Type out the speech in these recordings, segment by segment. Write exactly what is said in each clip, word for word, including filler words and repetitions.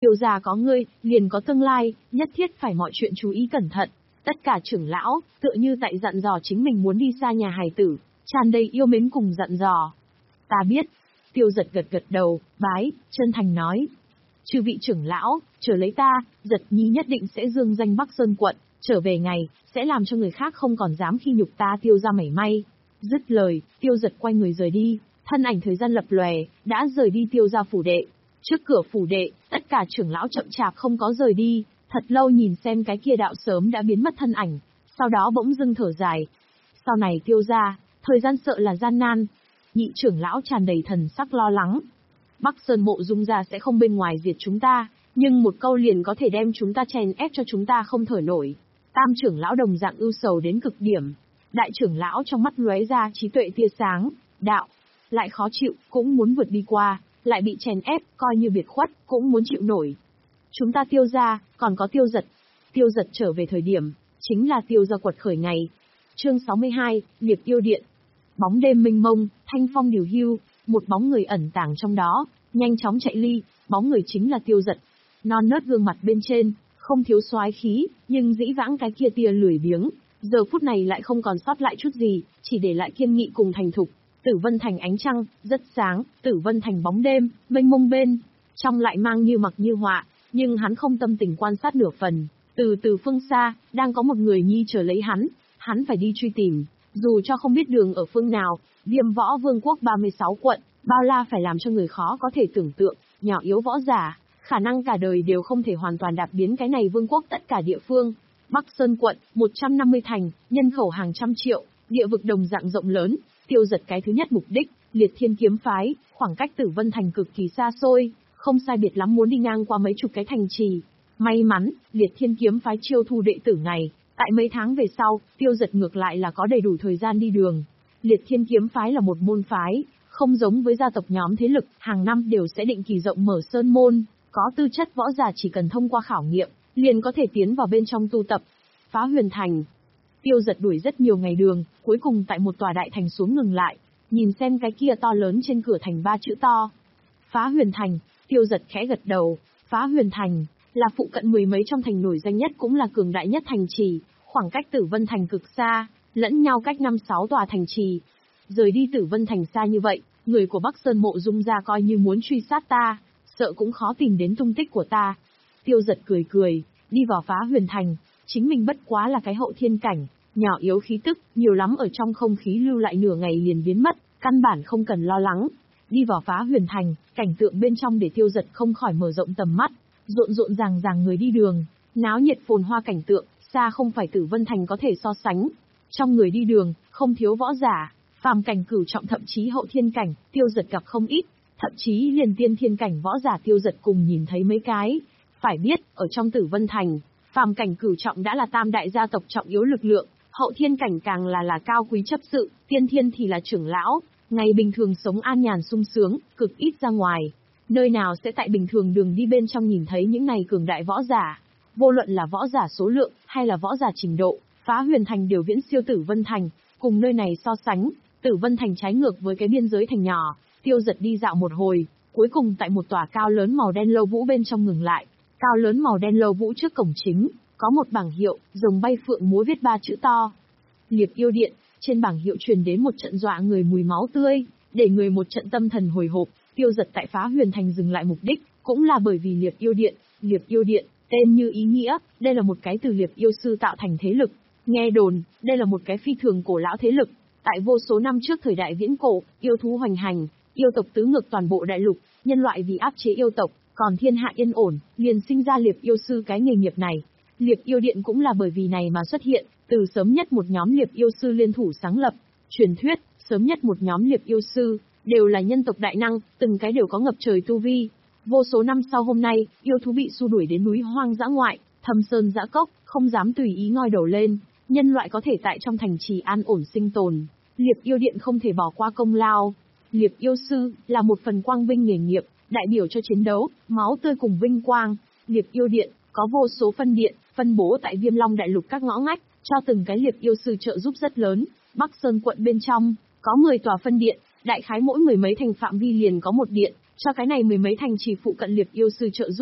Tiêu gia có ngươi, liền có tương lai, nhất thiết phải mọi chuyện chú ý cẩn thận. Tất cả trưởng lão, tựa như tại dặn dò chính mình muốn đi xa nhà hài tử, tràn đầy yêu mến cùng dặn dò. Ta biết. Tiêu giật gật gật đầu, bái, chân thành nói. Chư vị trưởng lão, chờ lấy ta, giật nhi nhất định sẽ dương danh Bắc Sơn quận, trở về ngày, sẽ làm cho người khác không còn dám khi nhục ta Tiêu gia mảy may. Dứt lời, Tiêu giật quay người rời đi, thân ảnh thời gian lập lòe, đã rời đi Tiêu gia phủ đệ. Trước cửa phủ đệ, tất cả trưởng lão chậm chạp không có rời đi, thật lâu nhìn xem cái kia đạo sớm đã biến mất thân ảnh, sau đó bỗng dưng thở dài. Sau này Tiêu gia, thời gian sợ là gian nan. Nhị trưởng lão tràn đầy thần sắc lo lắng. Bắc Sơn Mộ Dung gia sẽ không bên ngoài diệt chúng ta, nhưng một câu liền có thể đem chúng ta chèn ép cho chúng ta không thở nổi. Tam trưởng lão đồng dạng ưu sầu đến cực điểm. Đại trưởng lão trong mắt lóe ra trí tuệ tia sáng, đạo, lại khó chịu, cũng muốn vượt đi qua, lại bị chèn ép, coi như biệt khuất, cũng muốn chịu nổi. Chúng ta Tiêu gia, còn có Tiêu giật. Tiêu giật trở về thời điểm, chính là Tiêu gia quật khởi ngày. Chương sáu mươi hai, Liệp Yêu Điện. Bóng đêm mênh mông, thanh phong điều hưu, một bóng người ẩn tàng trong đó, nhanh chóng chạy ly, bóng người chính là Tiêu giật. Non nớt gương mặt bên trên, không thiếu soái khí, nhưng dĩ vãng cái kia tia lười biếng, giờ phút này lại không còn sót lại chút gì, chỉ để lại kiên nghị cùng thành thục. Tử Vân Thành ánh trăng, rất sáng, Tử Vân Thành bóng đêm, mênh mông bên, trong lại mang như mặc như họa, nhưng hắn không tâm tình quan sát nửa phần. Từ từ phương xa, đang có một người nhi chờ lấy hắn, hắn phải đi truy tìm, dù cho không biết đường ở phương nào. Viêm Võ Vương quốc ba mươi sáu quận, bao la phải làm cho người khó có thể tưởng tượng, nhỏ yếu võ giả, khả năng cả đời đều không thể hoàn toàn đạp biến cái này vương quốc tất cả địa phương. Bắc Sơn quận, một trăm năm mươi thành, nhân khẩu hàng trăm triệu, địa vực đồng dạng rộng lớn. Tiêu giật cái thứ nhất mục đích, Liệt Thiên Kiếm Phái, khoảng cách Tử Vân Thành cực kỳ xa xôi, không sai biệt lắm muốn đi ngang qua mấy chục cái thành trì. May mắn, Liệt Thiên Kiếm Phái chiêu thu đệ tử ngày, tại mấy tháng về sau, Tiêu giật ngược lại là có đầy đủ thời gian đi đường. Liệt Thiên Kiếm Phái là một môn phái, không giống với gia tộc nhóm thế lực, hàng năm đều sẽ định kỳ rộng mở sơn môn, có tư chất võ giả chỉ cần thông qua khảo nghiệm, liền có thể tiến vào bên trong tu tập. Phá Huyền Thành. Tiêu giật đuổi rất nhiều ngày đường, cuối cùng tại một tòa đại thành xuống ngừng lại, nhìn xem cái kia to lớn trên cửa thành ba chữ to. Phá Huyền Thành. Tiêu giật khẽ gật đầu. Phá Huyền Thành là phụ cận mười mấy trong thành nổi danh nhất, cũng là cường đại nhất thành trì, khoảng cách Tử Vân Thành cực xa, lẫn nhau cách năm sáu tòa thành trì. Rời đi Tử Vân Thành xa như vậy, người của Bắc Sơn Mộ Dung gia coi như muốn truy sát ta, sợ cũng khó tìm đến tung tích của ta. Tiêu giật cười cười, đi vào Phá Huyền Thành, chính mình bất quá là cái hậu thiên cảnh, nhỏ yếu khí tức, nhiều lắm ở trong không khí lưu lại nửa ngày liền biến mất, căn bản không cần lo lắng. Đi vào Phá Huyền Thành, cảnh tượng bên trong để Tiêu giật không khỏi mở rộng tầm mắt, rộn rộn ràng ràng người đi đường, náo nhiệt phồn hoa cảnh tượng, xa không phải Tử Vân Thành có thể so sánh. Trong người đi đường, không thiếu võ giả, phàm cảnh cửu trọng thậm chí hậu thiên cảnh, Tiêu giật gặp không ít, thậm chí liền tiên thiên cảnh võ giả Tiêu giật cùng nhìn thấy mấy cái. Phải biết, ở trong Tử Vân Thành, phàm cảnh cửu trọng đã là tam đại gia tộc trọng yếu lực lượng, hậu thiên cảnh càng là là cao quý chấp sự, tiên thiên thì là trưởng lão, ngày bình thường sống an nhàn sung sướng, cực ít ra ngoài. Nơi nào sẽ tại bình thường đường đi bên trong nhìn thấy những này cường đại võ giả, vô luận là võ giả số lượng, hay là võ giả trình độ, Phá Huyền Thành đều viễn siêu Tử Vân Thành, cùng nơi này so sánh, Tử Vân Thành trái ngược với cái biên giới thành nhỏ. Tiêu giật đi dạo một hồi, cuối cùng tại một tòa cao lớn màu đen lâu vũ bên trong ngừng lại. Cao lớn màu đen lâu vũ trước cổng chính, có một bảng hiệu, rồng bay phượng múa viết ba chữ to. Liệp Yêu Điện. Trên bảng hiệu truyền đến một trận dọa người mùi máu tươi, để người một trận tâm thần hồi hộp. Tiêu giật tại Phá Huyền Thành dừng lại mục đích, cũng là bởi vì Liệp Yêu Điện. Liệp Yêu Điện, tên như ý nghĩa, đây là một cái từ Liệp Yêu Sư tạo thành thế lực. Nghe đồn, đây là một cái phi thường cổ lão thế lực. Tại vô số năm trước thời đại viễn cổ, yêu thú hoành hành, yêu tộc tứ ngược toàn bộ đại lục, nhân loại vì áp chế yêu tộc, còn thiên hạ yên ổn, liền sinh ra Liệp Yêu Sư cái nghề nghiệp này. Liệp Yêu Điện cũng là bởi vì này mà xuất hiện, từ sớm nhất một nhóm Liệp Yêu Sư liên thủ sáng lập. Truyền thuyết, sớm nhất một nhóm Liệp Yêu Sư, đều là nhân tộc đại năng, từng cái đều có ngập trời tu vi. Vô số năm sau hôm nay, yêu thú bị xua đuổi đến núi hoang dã ngoại, thâm sơn dã cốc, không dám tùy ý ngoi đầu lên, nhân loại có thể tại trong thành trì an ổn sinh tồn. Liệp Yêu Điện không thể bỏ qua công lao. Liệp Yêu Sư là một phần quang vinh nghề nghiệp, đại biểu cho chiến đấu, máu tươi cùng vinh quang. Liệp Yêu Điện có vô số phân điện, phân bố tại Viêm Long đại lục các ngõ ngách, cho từng cái Liệp Yêu Sư trợ giúp rất lớn. Bắc Sơn quận bên trong có mười tòa phân điện, đại khái mỗi mười mấy thành phạm vi liền có một điện, cho cái này mười mấy thành trì phụ cận Liệp Yêu Sư trợ giúp.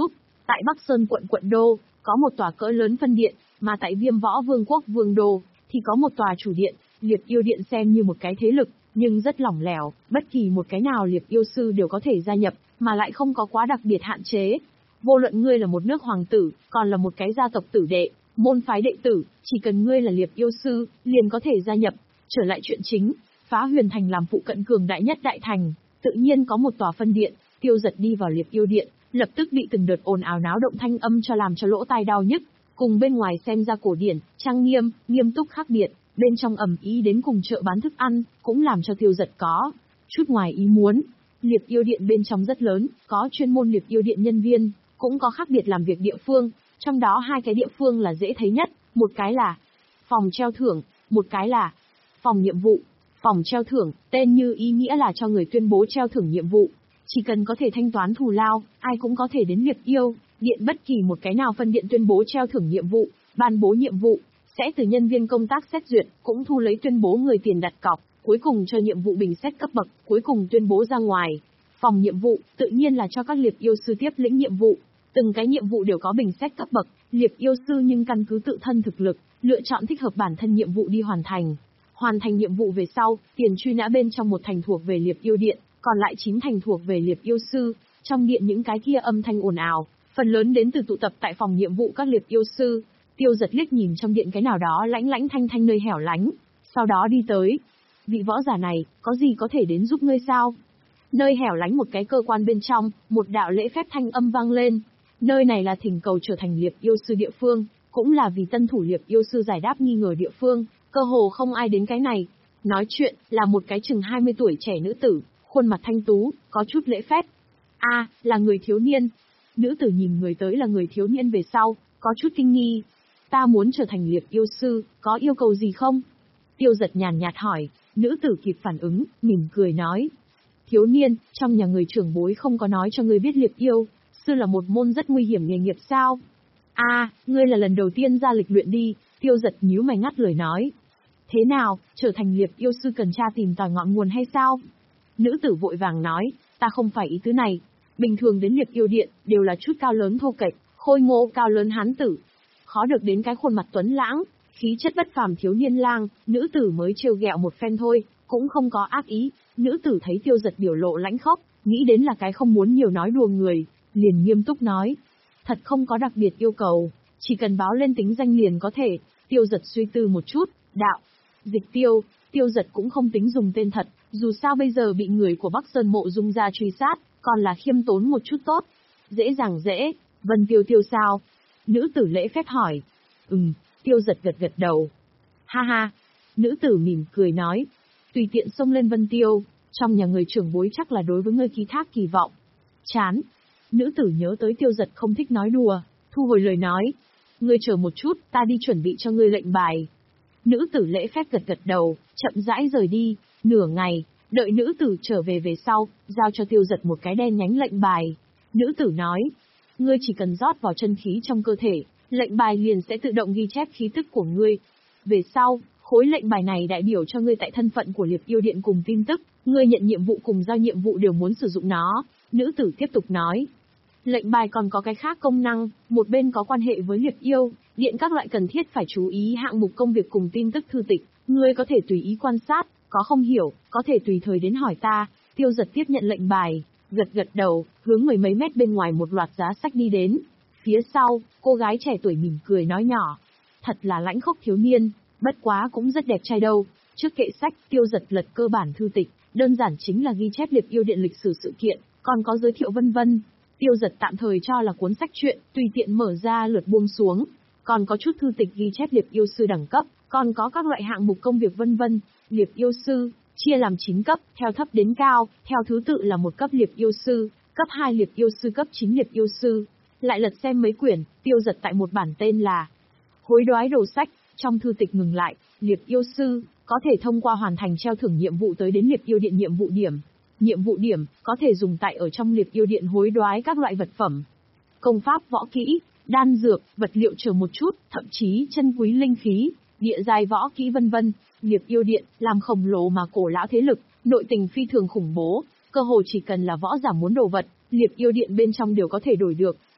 Tại Bắc Sơn quận quận đô, có một tòa cỡ lớn phân điện, mà tại Viêm Võ Vương quốc Vương đô, thì có một tòa chủ điện. Liệp Yêu Điện xem như một cái thế lực, nhưng rất lỏng lẻo, bất kỳ một cái nào Liệp Yêu sư đều có thể gia nhập, mà lại không có quá đặc biệt hạn chế. Vô luận ngươi là một nước hoàng tử, còn là một cái gia tộc tử đệ, môn phái đệ tử, chỉ cần ngươi là Liệp Yêu sư, liền có thể gia nhập. Trở lại chuyện chính, Phá Huyền Thành làm phụ cận cường đại nhất đại thành, tự nhiên có một tòa phân điện. Tiêu Giật đi vào Liệp Yêu Điện, lập tức bị từng đợt ồn ào náo động thanh âm cho làm cho lỗ tai đau nhức, cùng bên ngoài xem ra cổ điển, trang nghiêm, nghiêm túc khác biệt, bên trong ầm ĩ đến cùng chợ bán thức ăn, cũng làm cho Tiêu Giật có chút ngoài ý muốn. Liệp Yêu Điện bên trong rất lớn, có chuyên môn Liệp Yêu Điện nhân viên, cũng có khác biệt làm việc địa phương, trong đó hai cái địa phương là dễ thấy nhất, một cái là phòng treo thưởng, một cái là phòng nhiệm vụ. Phòng treo thưởng, tên như ý nghĩa là cho người tuyên bố treo thưởng nhiệm vụ. Chỉ cần có thể thanh toán thù lao, ai cũng có thể đến Liệp Yêu Điện bất kỳ một cái nào phân điện tuyên bố treo thưởng nhiệm vụ, ban bố nhiệm vụ, sẽ từ nhân viên công tác xét duyệt, cũng thu lấy tuyên bố người tiền đặt cọc, cuối cùng cho nhiệm vụ bình xét cấp bậc, cuối cùng tuyên bố ra ngoài. Phòng nhiệm vụ, tự nhiên là cho các Liệp Yêu sư tiếp lĩnh nhiệm vụ. Từng cái nhiệm vụ đều có bình xét cấp bậc, Liệp Yêu sư nhưng căn cứ tự thân thực lực, lựa chọn thích hợp bản thân nhiệm vụ đi hoàn thành. Hoàn thành nhiệm vụ về sau, tiền truy nã bên trong một thành thuộc về Liệp Yêu Điện, còn lại chín thành thuộc về Liệp Yêu sư. Trong điện những cái kia âm thanh ồn ào, phần lớn đến từ tụ tập tại phòng nhiệm vụ các Liệp Yêu sư. Tiêu Giật liếc nhìn trong điện cái nào đó lãnh lãnh thanh thanh nơi hẻo lánh, sau đó đi tới. Vị võ giả này, có gì có thể đến giúp ngươi sao? Nơi hẻo lánh một cái cơ quan bên trong, một đạo lễ phép thanh âm vang lên. Nơi này là thỉnh cầu trở thành Liệp Yêu sư địa phương, cũng là vì tân thủ Liệp Yêu sư giải đáp nghi ngờ địa phương, cơ hồ không ai đến cái này. Nói chuyện, là một cái chừng hai mươi tuổi trẻ nữ tử, khuôn mặt thanh tú, có chút lễ phép. A, à, là người thiếu niên. Nữ tử nhìn người tới là người thiếu niên về sau, có chút kinh nghi. Ta muốn trở thành Liệp Yêu sư, có yêu cầu gì không? Tiêu Giật nhàn nhạt hỏi, nữ tử kịp phản ứng, mỉm cười nói. Thiếu niên, trong nhà người trưởng bối không có nói cho ngươi biết Liệp Yêu sư là một môn rất nguy hiểm nghề nghiệp sao? A, à, ngươi là lần đầu tiên ra lịch luyện đi. Tiêu Giật nhíu mày ngắt lời nói. Thế nào, trở thành Liệp Yêu sư cần tra tìm tòi ngọn nguồn hay sao? Nữ tử vội vàng nói, ta không phải ý tứ này. Bình thường đến Liệp Yêu Điện, đều là chút cao lớn thô kệch, khôi ngô cao lớn hán tử. Khó được đến cái khuôn mặt tuấn lãng, khí chất bất phàm thiếu niên lang, nữ tử mới trêu ghẹo một phen thôi, cũng không có ác ý. Nữ tử thấy Tiêu Giật biểu lộ lãnh khốc, nghĩ đến là cái không muốn nhiều nói đùa người, liền nghiêm túc nói. Thật không có đặc biệt yêu cầu, chỉ cần báo lên tính danh liền có thể. Tiêu Giật suy tư một chút, đạo. Dịch Tiêu, Tiêu Giật cũng không tính dùng tên thật, dù sao bây giờ bị người của Bắc Sơn Mộ Dung ra truy sát, còn là khiêm tốn một chút tốt. Dễ dàng dễ, Vân Tiêu Tiêu sao? Nữ tử lễ phép hỏi. Ừm, Tiêu Giật gật gật đầu. Ha ha, nữ tử mỉm cười nói. Tùy tiện xông lên Vân Tiêu, trong nhà người trưởng bối chắc là đối với ngươi ký thác kỳ vọng. Chán. Nữ tử nhớ tới Tiêu Giật không thích nói đùa, thu hồi lời nói. Ngươi chờ một chút, ta đi chuẩn bị cho ngươi lệnh bài. Nữ tử lễ phép gật gật đầu, chậm rãi rời đi. Nửa ngày, đợi nữ tử trở về về sau, giao cho Tiêu Giật một cái đen nhánh lệnh bài. Nữ tử nói, ngươi chỉ cần rót vào chân khí trong cơ thể, lệnh bài liền sẽ tự động ghi chép khí tức của ngươi. Về sau, khối lệnh bài này đại biểu cho ngươi tại thân phận của Liệp Yêu Điện cùng tin tức, ngươi nhận nhiệm vụ cùng giao nhiệm vụ đều muốn sử dụng nó. Nữ tử tiếp tục nói, lệnh bài còn có cái khác công năng, một bên có quan hệ với Liệp Yêu Điện các loại cần thiết phải chú ý hạng mục công việc cùng tin tức thư tịch, ngươi có thể tùy ý quan sát, có không hiểu, có thể tùy thời đến hỏi ta. Tiêu Giật tiếp nhận lệnh bài, gật gật đầu, hướng mười mấy mét bên ngoài một loạt giá sách đi đến. Phía sau, cô gái trẻ tuổi mỉm cười nói nhỏ, thật là lãnh khốc thiếu niên, bất quá cũng rất đẹp trai đâu. Trước kệ sách, Tiêu Giật lật cơ bản thư tịch, đơn giản chính là ghi chép Liệp Yêu Điện lịch sử sự kiện, còn có giới thiệu vân vân. Tiêu Giật tạm thời cho là cuốn sách truyện, tùy tiện mở ra lượt buông xuống, còn có chút thư tịch ghi chép Liệp Yêu sư đẳng cấp, còn có các loại hạng mục công việc vân vân. Liệp Yêu sư chia làm chín cấp, theo thấp đến cao, theo thứ tự là một cấp Liệp Yêu sư, cấp hai Liệp Yêu sư, cấp chín Liệp Yêu sư. Lại lật xem mấy quyển, Tiêu Giật tại một bản tên là Hối đoái đồ sách, trong thư tịch ngừng lại, Liệp Yêu sư có thể thông qua hoàn thành treo thưởng nhiệm vụ tới đến Liệp Yêu Điện nhiệm vụ điểm. Nhiệm vụ điểm có thể dùng tại ở trong Liệp Yêu Điện hối đoái các loại vật phẩm, công pháp, võ kỹ, đan dược, vật liệu chờ một chút, thậm chí chân quý linh khí, địa giai võ kỹ vân vân. Liệp Yêu Điện làm khổng lồ mà cổ lão thế lực, nội tình phi thường khủng bố, cơ hồ chỉ cần là võ giả muốn đồ vật, Liệp Yêu Điện bên trong đều có thể đổi được.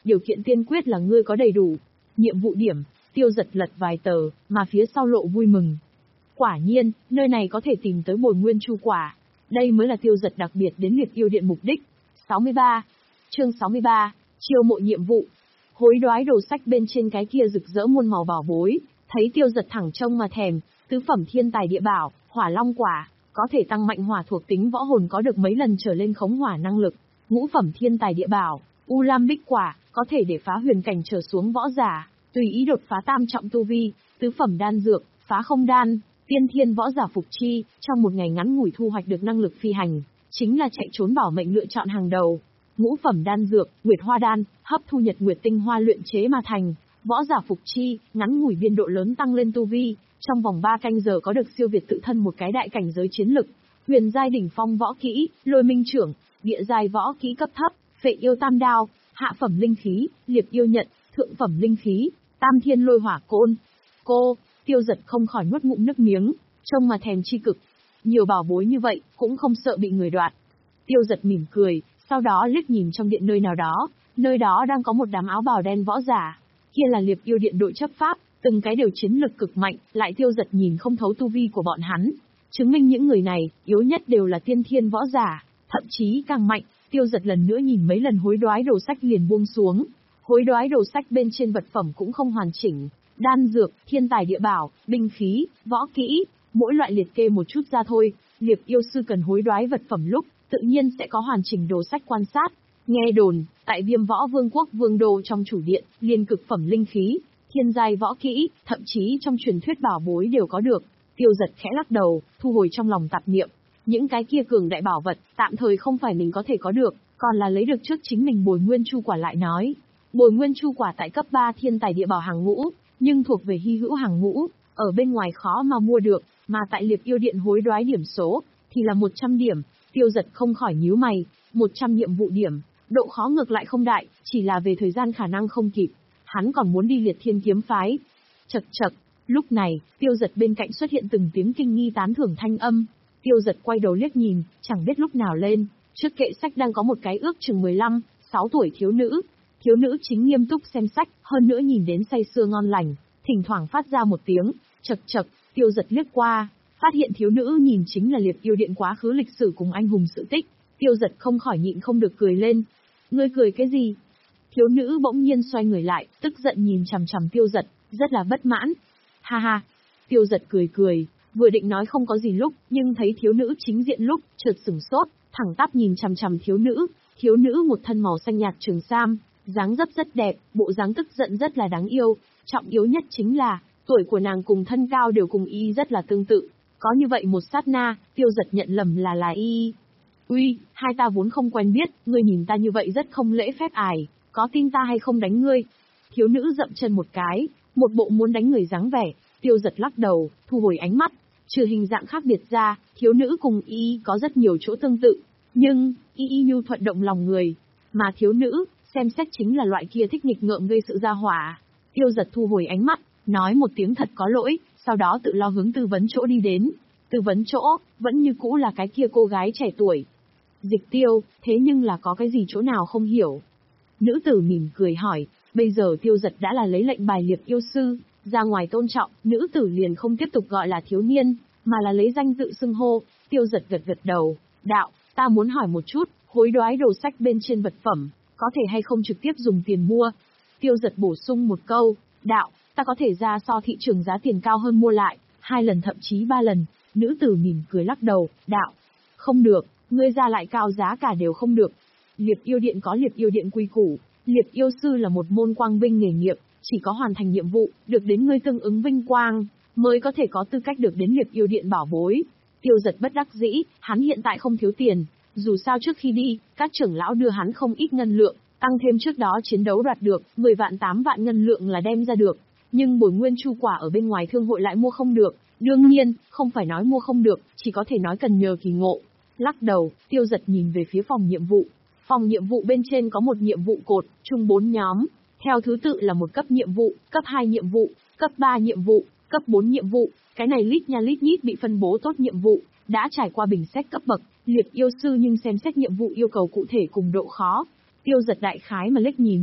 điều kiện tiên quyết là ngươi có đầy đủ nhiệm vụ điểm. Tiêu Giật lật vài tờ, mà phía sau lộ vui mừng. Quả nhiên, nơi này có thể tìm tới bồi nguyên chu quả. Đây mới là Tiêu Giật đặc biệt đến Liệt Yêu Điện mục đích. sáu mươi ba. Chương sáu mươi ba, chiêu mộ nhiệm vụ. Hối đoái đồ sách bên trên cái kia rực rỡ muôn màu bảo bối, thấy Tiêu Giật thẳng trông mà thèm, tứ phẩm thiên tài địa bảo, hỏa long quả, có thể tăng mạnh hỏa thuộc tính võ hồn có được mấy lần trở lên khống hỏa năng lực. Ngũ phẩm thiên tài địa bảo, u lam bích quả, có thể để phá huyền cảnh trở xuống võ giả, tùy ý đột phá tam trọng tu vi. Tứ phẩm đan dược, phá không đan, tiên thiên võ giả phục chi, trong một ngày ngắn ngủi thu hoạch được năng lực phi hành, chính là chạy trốn bảo mệnh lựa chọn hàng đầu. Ngũ phẩm đan dược, nguyệt hoa đan, hấp thu nhật nguyệt tinh hoa luyện chế mà thành, võ giả phục chi, ngắn ngủi biên độ lớn tăng lên tu vi, trong vòng ba canh giờ có được siêu việt tự thân một cái đại cảnh giới chiến lực. Huyền giai đỉnh phong võ kỹ, lôi minh trưởng, địa giai võ kỹ cấp thấp, phệ yêu tam đao, hạ phẩm linh khí, liệp yêu nhận, thượng phẩm linh khí, tam thiên lôi hỏa côn. Cô, Tiêu Giật không khỏi nuốt ngụm nước miếng, trông mà thèm chi cực. Nhiều bảo bối như vậy, cũng không sợ bị người đoạt. Tiêu Giật mỉm cười, sau đó liếc nhìn trong điện nơi nào đó, nơi đó đang có một đám áo bào đen võ giả. Kia là Liệp Yêu Điện đội chấp pháp, từng cái đều chiến lực cực mạnh, lại Tiêu Giật nhìn không thấu tu vi của bọn hắn. Chứng minh những người này, yếu nhất đều là tiên thiên võ giả, thậm chí càng mạnh. Tiêu Giật lần nữa nhìn mấy lần hối đoái đồ sách liền buông xuống. Hối đoái đồ sách bên trên vật phẩm cũng không hoàn chỉnh, đan dược, thiên tài địa bảo, binh khí, võ kỹ, mỗi loại liệt kê một chút ra thôi. Liệp yêu sư cần hối đoái vật phẩm lúc, tự nhiên sẽ có hoàn chỉnh đồ sách quan sát. Nghe đồn, tại Viêm Võ Vương quốc vương đô trong chủ điện, liên cực phẩm linh khí, thiên giai võ kỹ, thậm chí trong truyền thuyết bảo bối đều có được. Tiêu Giật khẽ lắc đầu, thu hồi trong lòng tạp niệm. Những cái kia cường đại bảo vật, tạm thời không phải mình có thể có được, còn là lấy được trước chính mình bồi nguyên chu quả lại nói. Bồi nguyên chu quả tại cấp ba thiên tài địa bảo hàng ngũ, nhưng thuộc về hy hữu hàng ngũ, ở bên ngoài khó mà mua được, mà tại Liệp Yêu Điện hối đoái điểm số, thì là một trăm điểm. Tiêu Giật không khỏi nhíu mày, một trăm nhiệm vụ điểm, độ khó ngược lại không đại, chỉ là về thời gian khả năng không kịp. Hắn còn muốn đi Liệt Thiên kiếm phái. Chậc chậc, lúc này, Tiêu Giật bên cạnh xuất hiện từng tiếng kinh nghi tán thưởng thanh âm. Tiêu Giật quay đầu liếc nhìn, chẳng biết lúc nào lên, trước kệ sách đang có một cái ước chừng mười lăm, sáu tuổi thiếu nữ. Thiếu nữ chính nghiêm túc xem sách, hơn nữa nhìn đến say sưa ngon lành, thỉnh thoảng phát ra một tiếng, chậc chậc. Tiêu Giật liếc qua, phát hiện thiếu nữ nhìn chính là Liệp Yêu Điện quá khứ lịch sử cùng anh hùng sự tích. Tiêu Giật không khỏi nhịn không được cười lên. Ngươi cười cái gì? Thiếu nữ bỗng nhiên xoay người lại, tức giận nhìn chằm chằm Tiêu Giật, rất là bất mãn. Ha ha. Tiêu Giật cười cười, vừa định nói không có gì lúc, nhưng thấy thiếu nữ chính diện lúc, chợt sửng sốt, thẳng tắp nhìn chằm chằm thiếu nữ. Thiếu nữ một thân màu xanh nhạt trường sam, dáng dấp rất đẹp, bộ dáng tức giận rất là đáng yêu, trọng yếu nhất chính là, tuổi của nàng cùng thân cao đều cùng y rất là tương tự. Có như vậy một sát na, Tiêu Giật nhận lầm là là y. Uy, hai ta vốn không quen biết, ngươi nhìn ta như vậy rất không lễ phép ải, có tin ta hay không đánh ngươi? Thiếu nữ dậm chân một cái, một bộ muốn đánh người dáng vẻ. Tiêu Giật lắc đầu, thu hồi ánh mắt. Trừ hình dạng khác biệt ra, thiếu nữ cùng y có rất nhiều chỗ tương tự, nhưng y y nhu thuận động lòng người, mà thiếu nữ xem xét chính là loại kia thích nghịch ngợm gây sự ra hỏa. Tiêu Giật thu hồi ánh mắt, nói một tiếng thật có lỗi, sau đó tự lo hướng tư vấn chỗ đi đến. Tư vấn chỗ, vẫn như cũ là cái kia cô gái trẻ tuổi. Dịch Tiêu, thế nhưng là có cái gì chỗ nào không hiểu? Nữ tử mỉm cười hỏi, bây giờ Tiêu Giật đã là lấy lệnh bài Liệp yêu sư, ra ngoài tôn trọng, nữ tử liền không tiếp tục gọi là thiếu niên, mà là lấy danh tự xưng hô. Tiêu Giật gật gật đầu, đạo, ta muốn hỏi một chút, hối đoái đồ sách bên trên vật phẩm, có thể hay không trực tiếp dùng tiền mua? Tiêu Giật bổ sung một câu, đạo, ta có thể ra so thị trường giá tiền cao hơn mua lại, hai lần thậm chí ba lần. Nữ tử mỉm cười lắc đầu, đạo, không được, ngươi ra lại cao giá cả đều không được. Liệp Yêu Điện có Liệp Yêu Điện quy củ, Liệp yêu sư là một môn quang vinh nghề nghiệp, chỉ có hoàn thành nhiệm vụ, được đến ngươi tương ứng vinh quang, mới có thể có tư cách được đến Liệp Yêu Điện bảo bối. Tiêu Giật bất đắc dĩ, hắn hiện tại không thiếu tiền, dù sao trước khi đi, các trưởng lão đưa hắn không ít ngân lượng, tăng thêm trước đó chiến đấu đoạt được, mười vạn tám vạn ngân lượng là đem ra được, nhưng bồi nguyên chu quả ở bên ngoài thương hội lại mua không được, đương nhiên, không phải nói mua không được, chỉ có thể nói cần nhờ kỳ ngộ. Lắc đầu, Tiêu Giật nhìn về phía phòng nhiệm vụ. Phòng nhiệm vụ bên trên có một nhiệm vụ cột, chung bốn nhóm, theo thứ tự là một cấp nhiệm vụ, cấp hai nhiệm vụ, cấp ba nhiệm vụ, cấp bốn nhiệm vụ, cái này lít nha lít nhít bị phân bố tốt nhiệm vụ, đã trải qua bình xét cấp bậc, Liệp yêu sư nhưng xem xét nhiệm vụ yêu cầu cụ thể cùng độ khó. Tiêu Giật đại khái mà liếc nhìn,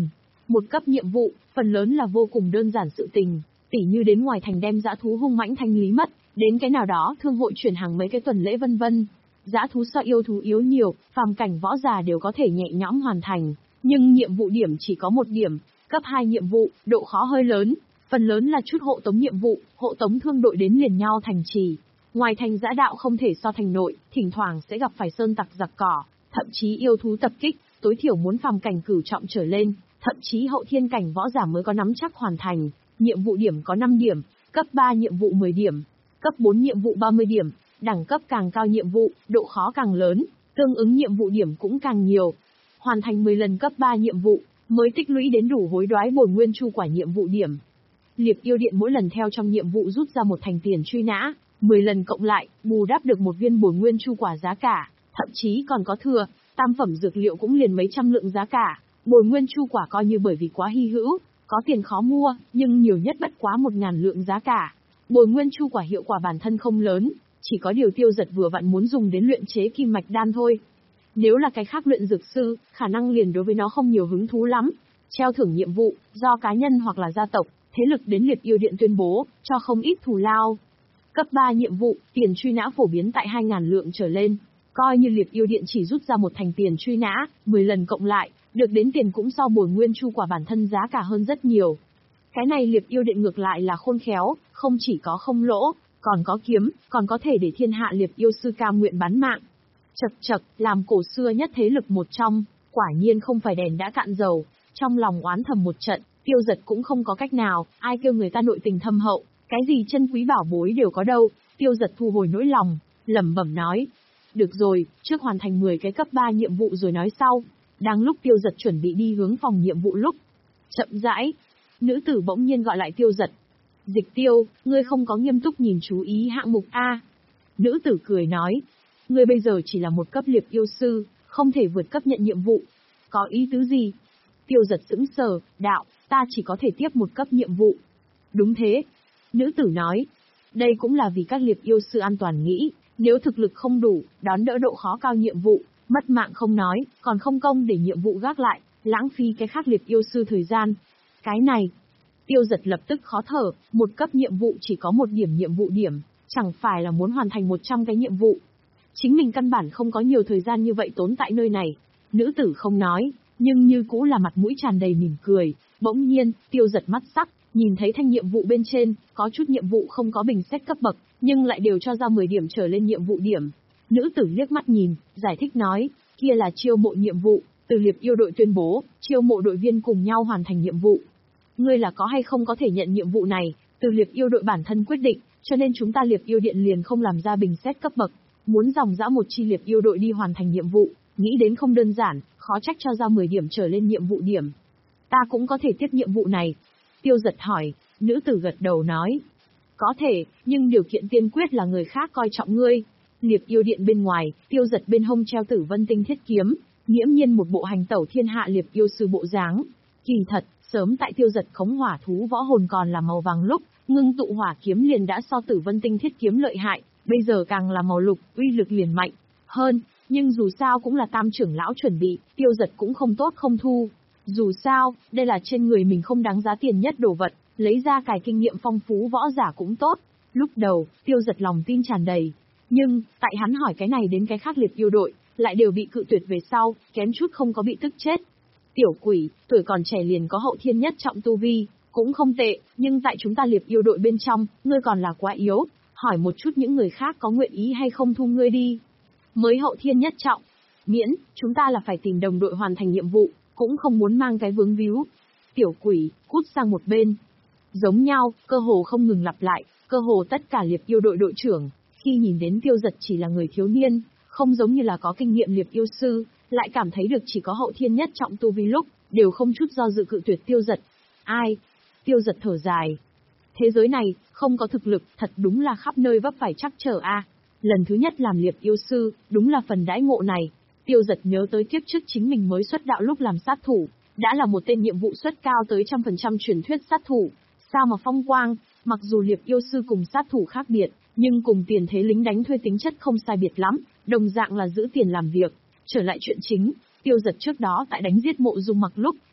Một cấp nhiệm vụ, phần lớn là vô cùng đơn giản sự tình, tỉ như đến ngoài thành đem dã thú hung mãnh thanh lý mất, đến cái nào đó thương hội chuyển hàng mấy cái tuần lễ vân vân. Dã thú so yêu thú yếu nhiều, phàm cảnh võ già đều có thể nhẹ nhõm hoàn thành, nhưng nhiệm vụ điểm chỉ có một điểm, cấp hai nhiệm vụ, độ khó hơi lớn, phần lớn là chút hộ tống nhiệm vụ, hộ tống thương đội đến liền nhau thành trì. Ngoài thành dã đạo không thể so thành nội, thỉnh thoảng sẽ gặp phải sơn tặc giặc cỏ, thậm chí yêu thú tập kích, tối thiểu muốn phàm cảnh cửu trọng trở lên, thậm chí hậu thiên cảnh võ giả mới có nắm chắc hoàn thành. Nhiệm vụ điểm có năm điểm, cấp ba nhiệm vụ mười điểm, cấp bốn nhiệm vụ ba mươi điểm, đẳng cấp càng cao nhiệm vụ, độ khó càng lớn, tương ứng nhiệm vụ điểm cũng càng nhiều. Hoàn thành mười lần cấp ba nhiệm vụ, mới tích lũy đến đủ hối đoái bổn nguyên chu quả nhiệm vụ điểm. Liệp yêu điện mỗi lần theo trong nhiệm vụ rút ra một thành tiền truy nã, mười lần cộng lại, bù đắp được một viên bổn nguyên chu quả giá cả, thậm chí còn có thừa, tam phẩm dược liệu cũng liền mấy trăm lượng giá cả. Bổn nguyên chu quả coi như bởi vì quá hy hữu, có tiền khó mua, nhưng nhiều nhất bất quá một ngàn lượng giá cả. Bổn nguyên chu quả hiệu quả bản thân không lớn, chỉ có điều Tiêu Giật vừa vặn muốn dùng đến luyện chế kim mạch đan thôi. Nếu là cái khác luyện dược sư, khả năng liền đối với nó không nhiều hứng thú lắm. Treo thưởng nhiệm vụ, do cá nhân hoặc là gia tộc, thế lực đến Liệp Yêu Điện tuyên bố, cho không ít thù lao. Cấp ba nhiệm vụ, tiền truy nã phổ biến tại hai ngàn lượng trở lên. Coi như Liệp Yêu Điện chỉ rút ra một thành tiền truy nã, mười lần cộng lại, được đến tiền cũng so bổn nguyên chu quả bản thân giá cả hơn rất nhiều. Cái này Liệp Yêu Điện ngược lại là khôn khéo, không chỉ có không lỗ, còn có kiếm, còn có thể để thiên hạ Liệp Yêu sư cam nguyện bán mạng. Chậc chậc, làm cổ xưa nhất thế lực một trong, quả nhiên không phải đèn đã cạn dầu. Trong lòng oán thầm một trận, Tiêu Giật cũng không có cách nào, ai kêu người ta nội tình thâm hậu, cái gì chân quý bảo bối đều có đâu. Tiêu Giật thu hồi nỗi lòng, lẩm bẩm nói: được rồi, trước hoàn thành mười cái cấp ba nhiệm vụ rồi nói sau. Đang lúc Tiêu Giật chuẩn bị đi hướng phòng nhiệm vụ lúc, chậm rãi, nữ tử bỗng nhiên gọi lại Tiêu Giật. Dịch Tiêu, ngươi không có nghiêm túc nhìn chú ý hạng mục A. Nữ tử cười nói, ngươi bây giờ chỉ là một cấp Liệp Yêu sư, không thể vượt cấp nhận nhiệm vụ. Có ý tứ gì? Tiêu Giật sững sờ, đạo, ta chỉ có thể tiếp một cấp nhiệm vụ. Đúng thế. Nữ tử nói, đây cũng là vì các Liệp Yêu sư an toàn nghĩ, nếu thực lực không đủ, đón đỡ độ khó cao nhiệm vụ, mất mạng không nói, còn không công để nhiệm vụ gác lại, lãng phí cái khác Liệp Yêu sư thời gian. Cái này, Tiêu Giật lập tức khó thở, một cấp nhiệm vụ chỉ có một điểm nhiệm vụ điểm, chẳng phải là muốn hoàn thành một trăm cái nhiệm vụ. Chính mình căn bản không có nhiều thời gian như vậy tốn tại nơi này. Nữ tử không nói, nhưng như cũ là mặt mũi tràn đầy mỉm cười. Bỗng nhiên, Tiêu Giật mắt sắc, nhìn thấy thanh nhiệm vụ bên trên, có chút nhiệm vụ không có bình xét cấp bậc, nhưng lại đều cho ra mười điểm trở lên nhiệm vụ điểm. Nữ tử liếc mắt nhìn, giải thích nói, kia là chiêu mộ nhiệm vụ, từ Liệp Yêu đội tuyên bố, chiêu mộ đội viên cùng nhau hoàn thành nhiệm vụ. Ngươi là có hay không có thể nhận nhiệm vụ này, từ Liệp Yêu đội bản thân quyết định, cho nên chúng ta Liệp Yêu Điện liền không làm ra bình xét cấp bậc. Muốn dòng dã một chi Liệp Yêu đội đi hoàn thành nhiệm vụ, nghĩ đến không đơn giản, khó trách cho ra mười điểm trở lên nhiệm vụ điểm. Ta cũng có thể tiếp nhiệm vụ này. Tiêu Giật hỏi, nữ tử gật đầu nói. Có thể, nhưng điều kiện tiên quyết là người khác coi trọng ngươi. Liệp Yêu Điện bên ngoài, Tiêu Giật bên hông treo Tử Vân Tinh thiết kiếm, nghiễm nhiên một bộ hành tẩu thiên hạ Liệp Yêu sư bộ dáng. Kỳ thật, sớm tại Tiêu Giật khống hỏa thú võ hồn còn là màu vàng lúc, ngưng tụ hỏa kiếm liền đã so Tử Vân Tinh thiết kiếm lợi hại, bây giờ càng là màu lục, uy lực liền mạnh hơn, nhưng dù sao cũng là tam trưởng lão chuẩn bị, Tiêu Giật cũng không tốt không thu. Dù sao, đây là trên người mình không đáng giá tiền nhất đồ vật, lấy ra cài kinh nghiệm phong phú võ giả cũng tốt. Lúc đầu, Tiêu Giật lòng tin tràn đầy, nhưng, tại hắn hỏi cái này đến cái khác Liệp Yêu đội, lại đều bị cự tuyệt về sau, kém chút không có bị tức chết. Tiểu quỷ, tuổi còn trẻ liền có hậu thiên nhất trọng tu vi, cũng không tệ, nhưng tại chúng ta Liệp Yêu đội bên trong, ngươi còn là quá yếu, hỏi một chút những người khác có nguyện ý hay không thu ngươi đi. Mới hậu thiên nhất trọng, miễn, chúng ta là phải tìm đồng đội hoàn thành nhiệm vụ, cũng không muốn mang cái vướng víu. Tiểu quỷ, cút sang một bên. Giống nhau, cơ hồ không ngừng lặp lại, cơ hồ tất cả Liệp Yêu đội đội trưởng, khi nhìn đến Tiêu Giật chỉ là người thiếu niên, không giống như là có kinh nghiệm Liệp Yêu sư, lại cảm thấy được chỉ có hậu thiên nhất trọng tu vi lúc, đều không chút do dự cự tuyệt Tiêu Giật. Ai? Tiêu Giật thở dài. Thế giới này, không có thực lực, thật đúng là khắp nơi vấp phải trắc trở a. Lần thứ nhất làm Liệp Yêu sư, đúng là phần đãi ngộ này. Tiêu Giật nhớ tới kiếp trước chính mình mới xuất đạo lúc làm sát thủ, đã là một tên nhiệm vụ suất cao tới trăm phần trăm truyền thuyết sát thủ. Sao mà phong quang, mặc dù Liệp Yêu sư cùng sát thủ khác biệt, nhưng cùng tiền thế lính đánh thuê tính chất không sai biệt lắm, đồng dạng là giữ tiền làm việc. Trở lại chuyện chính, Tiêu Giật trước đó tại đánh giết Mộ Dung Mặc lúc,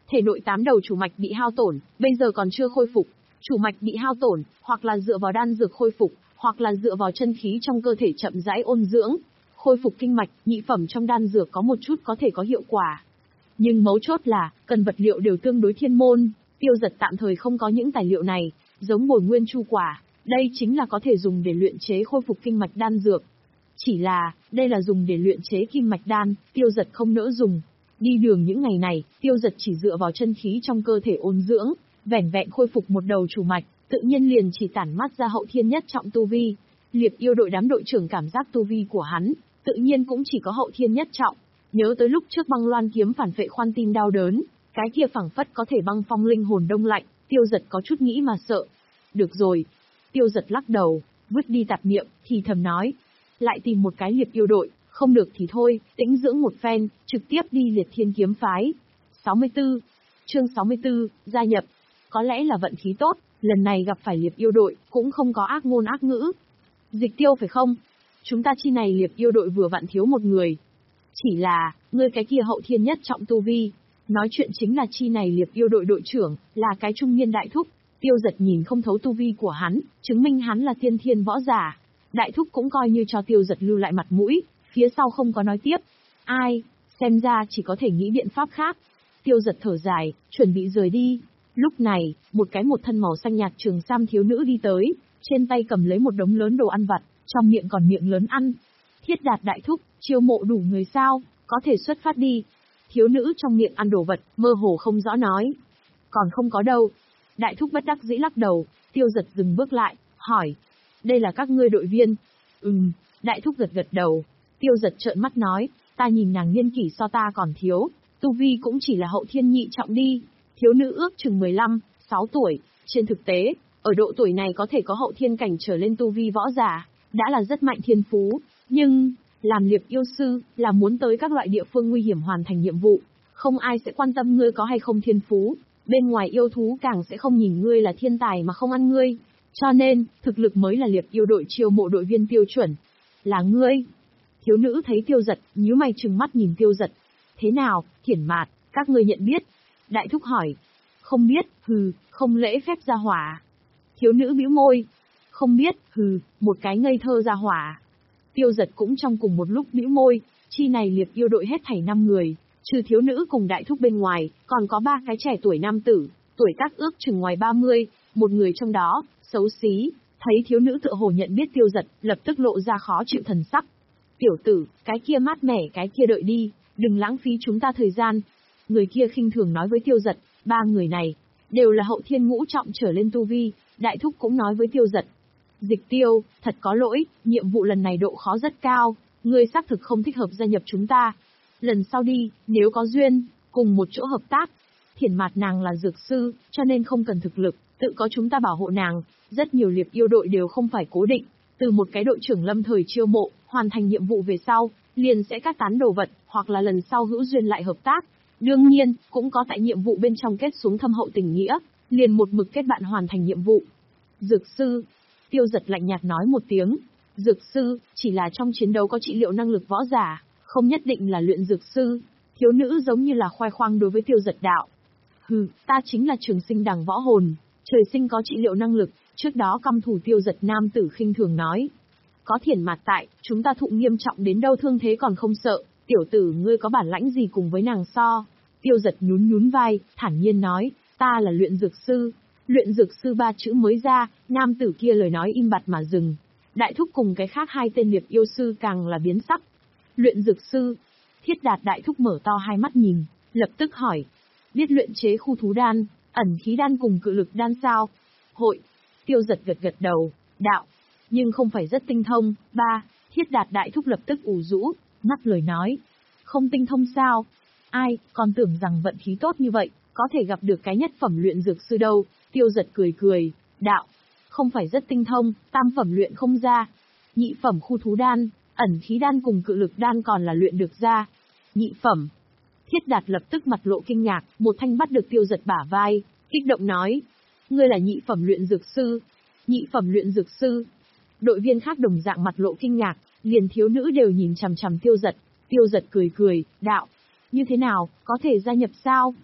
Thể nội tám đầu chủ mạch bị hao tổn, bây giờ còn chưa khôi phục. Chủ mạch bị hao tổn, hoặc là dựa vào đan dược khôi phục, hoặc là dựa vào chân khí trong cơ thể chậm rãi ôn dưỡng. Khôi phục kinh mạch, nhị phẩm trong đan dược có một chút có thể có hiệu quả. Nhưng mấu chốt là, cần vật liệu đều tương đối thiên môn, Tiêu Dật tạm thời không có những tài liệu này, giống bồi nguyên chu quả, đây chính là có thể dùng để luyện chế khôi phục kinh mạch đan dược. Chỉ là, đây là dùng để luyện chế kim mạch đan, Tiêu Dật không nỡ dùng. Đi đường những ngày này, Tiêu Dật chỉ dựa vào chân khí trong cơ thể ôn dưỡng, vẻn vẹn khôi phục một đầu chủ mạch, tự nhiên liền chỉ tản mắt ra hậu thiên nhất trọng tu vi. Liệp yêu đội đám đội trưởng cảm giác tu vi của hắn, tự nhiên cũng chỉ có hậu thiên nhất trọng. Nhớ tới lúc trước băng loan kiếm phản phệ khoan tim đau đớn, cái kia phảng phất có thể băng phong linh hồn đông lạnh, Tiêu Dật có chút nghĩ mà sợ. Được rồi. Tiêu Dật lắc đầu, vứt đi tạp niệm, thì thầm nói. Lại tìm một cái liệp yêu đội, không được thì thôi, tĩnh dưỡng một phen, trực tiếp đi liệt thiên kiếm phái. sáu mươi tư. Chương sáu mươi tư, gia nhập. Có lẽ là vận khí tốt, lần này gặp phải liệp yêu đội, cũng không có ác ngôn ác ngữ. Dịch Tiêu phải không? Chúng ta chi này liệp yêu đội vừa vặn thiếu một người. Chỉ là, ngươi cái kia hậu thiên nhất trọng tu vi. Nói chuyện chính là chi này liệp yêu đội đội trưởng, là cái trung niên đại thúc. Tiêu Dật nhìn không thấu tu vi của hắn, chứng minh hắn là tiên thiên võ giả. Đại thúc cũng coi như cho Tiêu Dật lưu lại mặt mũi, phía sau không có nói tiếp. Ai, xem ra chỉ có thể nghĩ biện pháp khác. Tiêu Dật thở dài, chuẩn bị rời đi. Lúc này, một cái một thân màu xanh nhạt trường sam thiếu nữ đi tới, trên tay cầm lấy một đống lớn đồ ăn vặt, trong miệng còn miệng lớn ăn. Thiết Đạt đại thúc, chiêu mộ đủ người sao, có thể xuất phát đi. Thiếu nữ trong miệng ăn đồ vật, mơ hồ không rõ nói. Còn không có đâu. Đại thúc bất đắc dĩ lắc đầu, Tiêu Dật dừng bước lại, hỏi. Đây là các ngươi đội viên. Ừm, đại thúc gật gật đầu. Tiêu Dật trợn mắt nói, ta nhìn nàng niên kỷ so ta còn thiếu, tu vi cũng chỉ là hậu thiên nhị trọng đi. Thiếu nữ ước chừng mười lăm, sáu tuổi, trên thực tế, ở độ tuổi này có thể có hậu thiên cảnh trở lên tu vi võ giả, đã là rất mạnh thiên phú, nhưng, làm liệp yêu sư, là muốn tới các loại địa phương nguy hiểm hoàn thành nhiệm vụ, không ai sẽ quan tâm ngươi có hay không thiên phú, bên ngoài yêu thú càng sẽ không nhìn ngươi là thiên tài mà không ăn ngươi, cho nên, thực lực mới là liệp yêu đội chiêu mộ đội viên tiêu chuẩn. Là ngươi. Thiếu nữ thấy Tiêu Dật, nhíu mày trừng mắt nhìn Tiêu Dật. Thế nào, Thiển Mạt, các ngươi nhận biết? Đại thúc hỏi. Không biết, hừ, không lễ phép gia hỏa. Thiếu nữ bĩu môi. Không biết, hừ, một cái ngây thơ gia hỏa. Tiêu Dật cũng trong cùng một lúc bĩu môi, chi này liệp yêu đội hết thảy năm người, trừ thiếu nữ cùng đại thúc bên ngoài, còn có ba cái trẻ tuổi nam tử, tuổi tác ước chừng ngoài ba mươi, một người trong đó, xấu xí, thấy thiếu nữ tựa hồ nhận biết Tiêu Dật, lập tức lộ ra khó chịu thần sắc. Tiểu tử, cái kia mát mẻ cái kia đợi đi, đừng lãng phí chúng ta thời gian. Người kia khinh thường nói với Tiêu Dật, ba người này, đều là hậu thiên ngũ trọng trở lên tu vi, đại thúc cũng nói với Tiêu Dật. Dịch Tiêu, thật có lỗi, nhiệm vụ lần này độ khó rất cao, ngươi xác thực không thích hợp gia nhập chúng ta. Lần sau đi, nếu có duyên, cùng một chỗ hợp tác. Thiển Mạt nàng là dược sư, cho nên không cần thực lực, tự có chúng ta bảo hộ nàng, rất nhiều liệp yêu đội đều không phải cố định, từ một cái đội trưởng lâm thời chiêu mộ, hoàn thành nhiệm vụ về sau, liền sẽ các tán đồ vật, hoặc là lần sau hữu duyên lại hợp tác. Đương nhiên, cũng có tại nhiệm vụ bên trong kết xuống thâm hậu tình nghĩa, liền một mực kết bạn hoàn thành nhiệm vụ. Dược sư. Tiêu Dật lạnh nhạt nói một tiếng. Dược sư, chỉ là trong chiến đấu có trị liệu năng lực võ giả, không nhất định là luyện dược sư. Thiếu nữ giống như là khoe khoang đối với Tiêu Dật đạo. Hừ, ta chính là trường sinh đằng võ hồn, trời sinh có trị liệu năng lực, trước đó căm thù Tiêu Dật nam tử khinh thường nói. Có Thiển Mạt tại, chúng ta thụ nghiêm trọng đến đâu thương thế còn không sợ, tiểu tử ngươi có bản lãnh gì cùng với nàng so. Tiêu Dật nhún nhún vai, thản nhiên nói, ta là luyện dược sư. Luyện dược sư ba chữ mới ra, nam tử kia lời nói im bặt mà dừng. Đại thúc cùng cái khác hai tên liệp yêu sư càng là biến sắc. Luyện dược sư. Thiết Đạt đại thúc mở to hai mắt nhìn, lập tức hỏi. Biết luyện chế khu thú đan, ẩn khí đan cùng cự lực đan sao? Hội. Tiêu Dật gật gật đầu, đạo. Nhưng không phải rất tinh thông. Ba. Thiết Đạt đại thúc lập tức ủ rũ, ngắt lời nói. Không tinh thông sao? Ai, còn tưởng rằng vận khí tốt như vậy, có thể gặp được cái nhất phẩm luyện dược sư đâu. Tiêu Dật cười cười, đạo. Không phải rất tinh thông, tam phẩm luyện không ra. Nhị phẩm khu thú đan, ẩn khí đan cùng cự lực đan còn là luyện được ra. Nhị phẩm. Thiết Đạt lập tức mặt lộ kinh ngạc, một thanh bắt được Tiêu Dật bả vai, kích động nói. Ngươi là nhị phẩm luyện dược sư. Nhị phẩm luyện dược sư. Đội viên khác đồng dạng mặt lộ kinh ngạc, liền thiếu nữ đều nhìn chằm chằm Tiêu Dật. Tiêu Dật cười cười, đạo. Như thế nào, có thể gia nhập sao?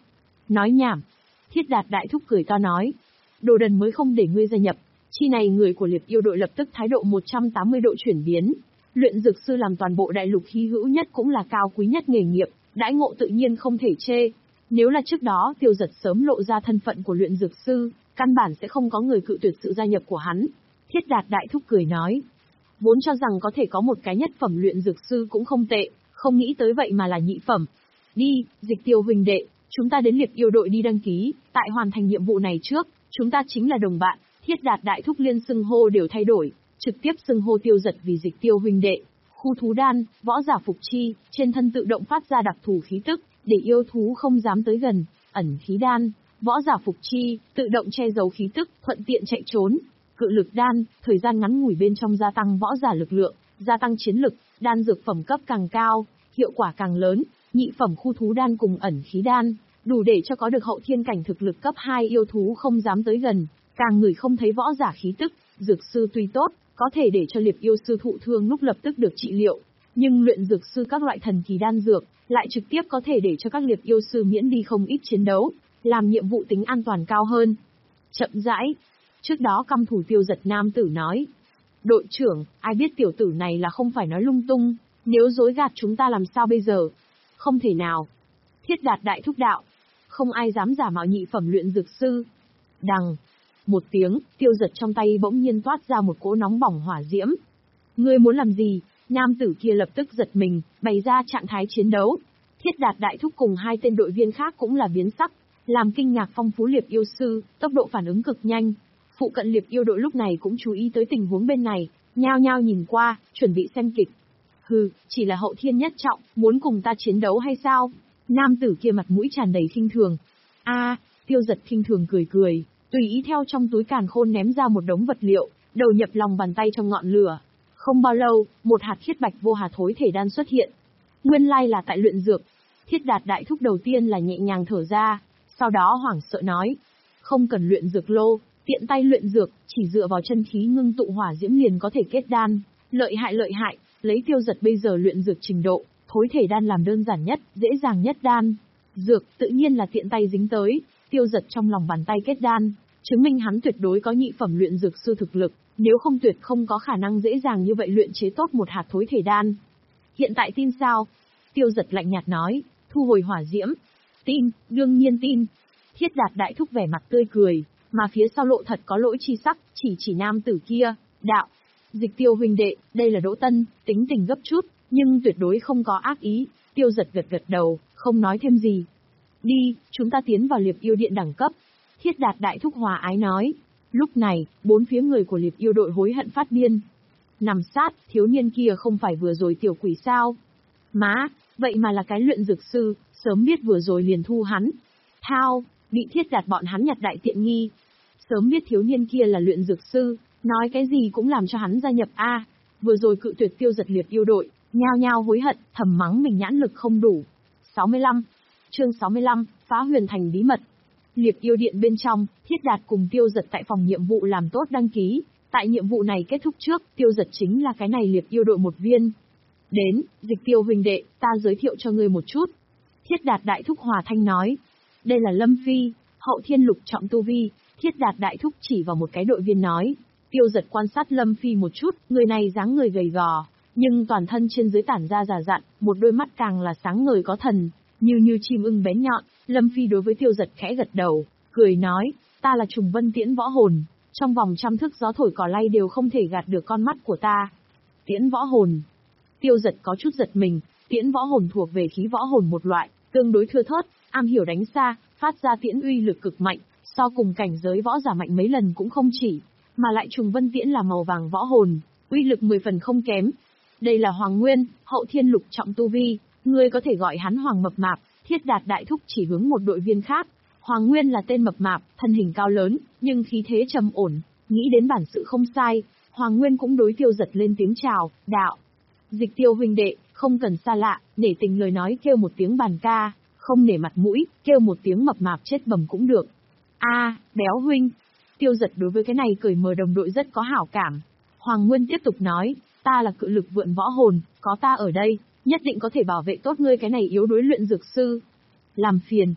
Nói nhảm. Thiết Đạt đại thúc cười to nói. Đồ đần mới không để ngươi gia nhập. Chi này người của liệp yêu đội lập tức thái độ một trăm tám mươi độ chuyển biến. Luyện dược sư làm toàn bộ đại lục hy hữu nhất cũng là cao quý nhất nghề nghiệp, đãi ngộ tự nhiên không thể chê. Nếu là trước đó Tiêu Giật sớm lộ ra thân phận của luyện dược sư, căn bản sẽ không có người cự tuyệt sự gia nhập của hắn. Thiết Đạt đại thúc cười nói. Vốn cho rằng có thể có một cái nhất phẩm luyện dược sư cũng không tệ, không nghĩ tới vậy mà là nhị phẩm. Đi, Dịch Tiêu huynh đệ, chúng ta đến liệp yêu đội đi đăng ký, tại hoàn thành nhiệm vụ này trước, chúng ta chính là đồng bạn. Thiết Đạt đại thúc liên xưng hô đều thay đổi, trực tiếp xưng hô Tiêu Giật vì Dịch Tiêu huynh đệ. Khu thú đan, võ giả phục chi, trên thân tự động phát ra đặc thù khí tức, để yêu thú không dám tới gần. Ẩn khí đan, võ giả phục chi, tự động che giấu khí tức, thuận tiện chạy trốn. Cự lực đan, thời gian ngắn ngủi bên trong gia tăng võ giả lực lượng, gia tăng chiến lực, đan dược phẩm cấp càng cao, hiệu quả càng lớn. Nhị phẩm khu thú đan cùng ẩn khí đan, đủ để cho có được hậu thiên cảnh thực lực cấp hai yêu thú không dám tới gần, càng người không thấy võ giả khí tức. Dược sư tuy tốt, có thể để cho liệp yêu sư thụ thương lúc lập tức được trị liệu, nhưng luyện dược sư các loại thần kỳ đan dược, lại trực tiếp có thể để cho các liệp yêu sư miễn đi không ít chiến đấu, làm nhiệm vụ tính an toàn cao hơn. Chậm rãi. Trước đó căm thủ Tiêu Giật nam tử nói. Đội trưởng, ai biết tiểu tử này là không phải nói lung tung, nếu dối gạt chúng ta làm sao bây giờ? Không thể nào. Thiết Đạt đại thúc đạo. Không ai dám giả mạo nhị phẩm luyện dược sư. Đằng. Một tiếng, Tiêu Giật trong tay bỗng nhiên toát ra một cỗ nóng bỏng hỏa diễm. Ngươi muốn làm gì? Nam tử kia lập tức giật mình, bày ra trạng thái chiến đấu. Thiết Đạt đại thúc cùng hai tên đội viên khác cũng là biến sắc, làm kinh ngạc phong phú liệp yêu sư, tốc độ phản ứng cực nhanh. Phụ cận liệp yêu đội lúc này cũng chú ý tới tình huống bên này, nhao nhao nhìn qua, chuẩn bị xem kịch. Hừ, chỉ là hậu thiên nhất trọng, muốn cùng ta chiến đấu hay sao? Nam tử kia mặt mũi tràn đầy khinh thường. A, à, Tiêu Giật khinh thường cười cười, tùy ý theo trong túi càn khôn ném ra một đống vật liệu, đầu nhập lòng bàn tay trong ngọn lửa. Không bao lâu, một hạt khiết bạch vô hà thối thể đan xuất hiện. Nguyên lai là tại luyện dược. Thiết Đạt đại thúc đầu tiên là nhẹ nhàng thở ra, sau đó hoảng sợ nói. Không cần luyện dược lô, tiện tay luyện dược, chỉ dựa vào chân khí ngưng tụ hỏa diễm liền có thể kết đan. Lợi hại lợi hại, lấy Tiêu Giật bây giờ luyện dược trình độ, thối thể đan làm đơn giản nhất, dễ dàng nhất đan. Dược, tự nhiên là tiện tay dính tới. Tiêu Giật trong lòng bàn tay kết đan, chứng minh hắn tuyệt đối có nhị phẩm luyện dược sư thực lực, nếu không tuyệt không có khả năng dễ dàng như vậy luyện chế tốt một hạt thối thể đan. Hiện tại tin sao? Tiêu Giật lạnh nhạt nói, thu hồi hỏa diễm. Tin, đương nhiên tin. Thiết Đạt đại thúc vẻ mặt tươi cười, mà phía sau lộ thật có lỗi chi sắc, chỉ chỉ nam tử kia, đạo. Dịch Tiêu huynh đệ, đây là Đỗ Tân, tính tình gấp chút, nhưng tuyệt đối không có ác ý. Tiêu Giật gật gật đầu, không nói thêm gì. Đi, chúng ta tiến vào liệp yêu điện đẳng cấp. Thiết Đạt đại thúc hòa ái nói. Lúc này, bốn phía người của liệp yêu đội hối hận phát điên. Nằm sát, thiếu niên kia không phải vừa rồi tiểu quỷ sao? Má, vậy mà là cái luyện dược sư, sớm biết vừa rồi liền thu hắn. Thao, bị Thiết Đạt bọn hắn nhặt đại tiện nghi. Sớm biết thiếu niên kia là luyện dược sư, nói cái gì cũng làm cho hắn gia nhập A. Vừa rồi cự tuyệt Tiêu Giật liệp yêu đội, nhao nhao hối hận, thầm mắng mình nhãn lực không đủ. sáu mươi lăm. Chương sáu mươi lăm, phá huyền thành bí mật. Liệp yêu điện bên trong, Thiết Đạt cùng Tiêu Giật tại phòng nhiệm vụ làm tốt đăng ký. Tại nhiệm vụ này kết thúc trước, Tiêu Giật chính là cái này liệp yêu đội một viên. Đến, Dịch Tiêu huynh đệ, ta giới thiệu cho ngươi một chút. Thiết Đạt đại thúc hòa thanh nói. Đây là Lâm Phi, hậu thiên lục trọng tu vi. Thiết Đạt đại thúc chỉ vào một cái đội viên nói. Tiêu Giật quan sát Lâm Phi một chút, người này dáng người gầy gò, nhưng toàn thân trên dưới tản ra già dặn, một đôi mắt càng là sáng ngời có thần, như như chim ưng bén nhọn. Lâm Phi đối với Tiêu Giật khẽ gật đầu, cười nói, ta là Trùng Vân Tiễn võ hồn, trong vòng trăm thước gió thổi cỏ lay đều không thể gạt được con mắt của ta. Tiễn võ hồn. Tiêu Giật có chút giật mình, tiễn võ hồn thuộc về khí võ hồn một loại, tương đối thưa thớt, am hiểu đánh xa, phát ra tiễn uy lực cực mạnh, so cùng cảnh giới võ giả mạnh mấy lần cũng không chỉ, mà lại Trùng Vân Tiễn là màu vàng võ hồn, uy lực mười phần không kém. Đây là Hoàng Nguyên, hậu thiên lục trọng tu vi, ngươi có thể gọi hắn Hoàng Mập Mạp. Thiết Đạt đại thúc chỉ hướng một đội viên khác. Hoàng Nguyên là tên mập mạp, thân hình cao lớn, nhưng khí thế trầm ổn, nghĩ đến bản sự không sai. Hoàng Nguyên cũng đối Tiêu Giật lên tiếng chào, đạo. Dịch Tiêu huynh đệ, không cần xa lạ, nể tình lời nói kêu một tiếng bàn ca, không nể mặt mũi, kêu một tiếng mập mạp chết bầm cũng được. A, à, béo huynh. Tiêu Giật đối với cái này cười mờ đồng đội rất có hảo cảm. Hoàng Nguyên tiếp tục nói, ta là cự lực vượn võ hồn, có ta ở đây, nhất định có thể bảo vệ tốt ngươi cái này yếu đuối luyện dược sư. Làm phiền.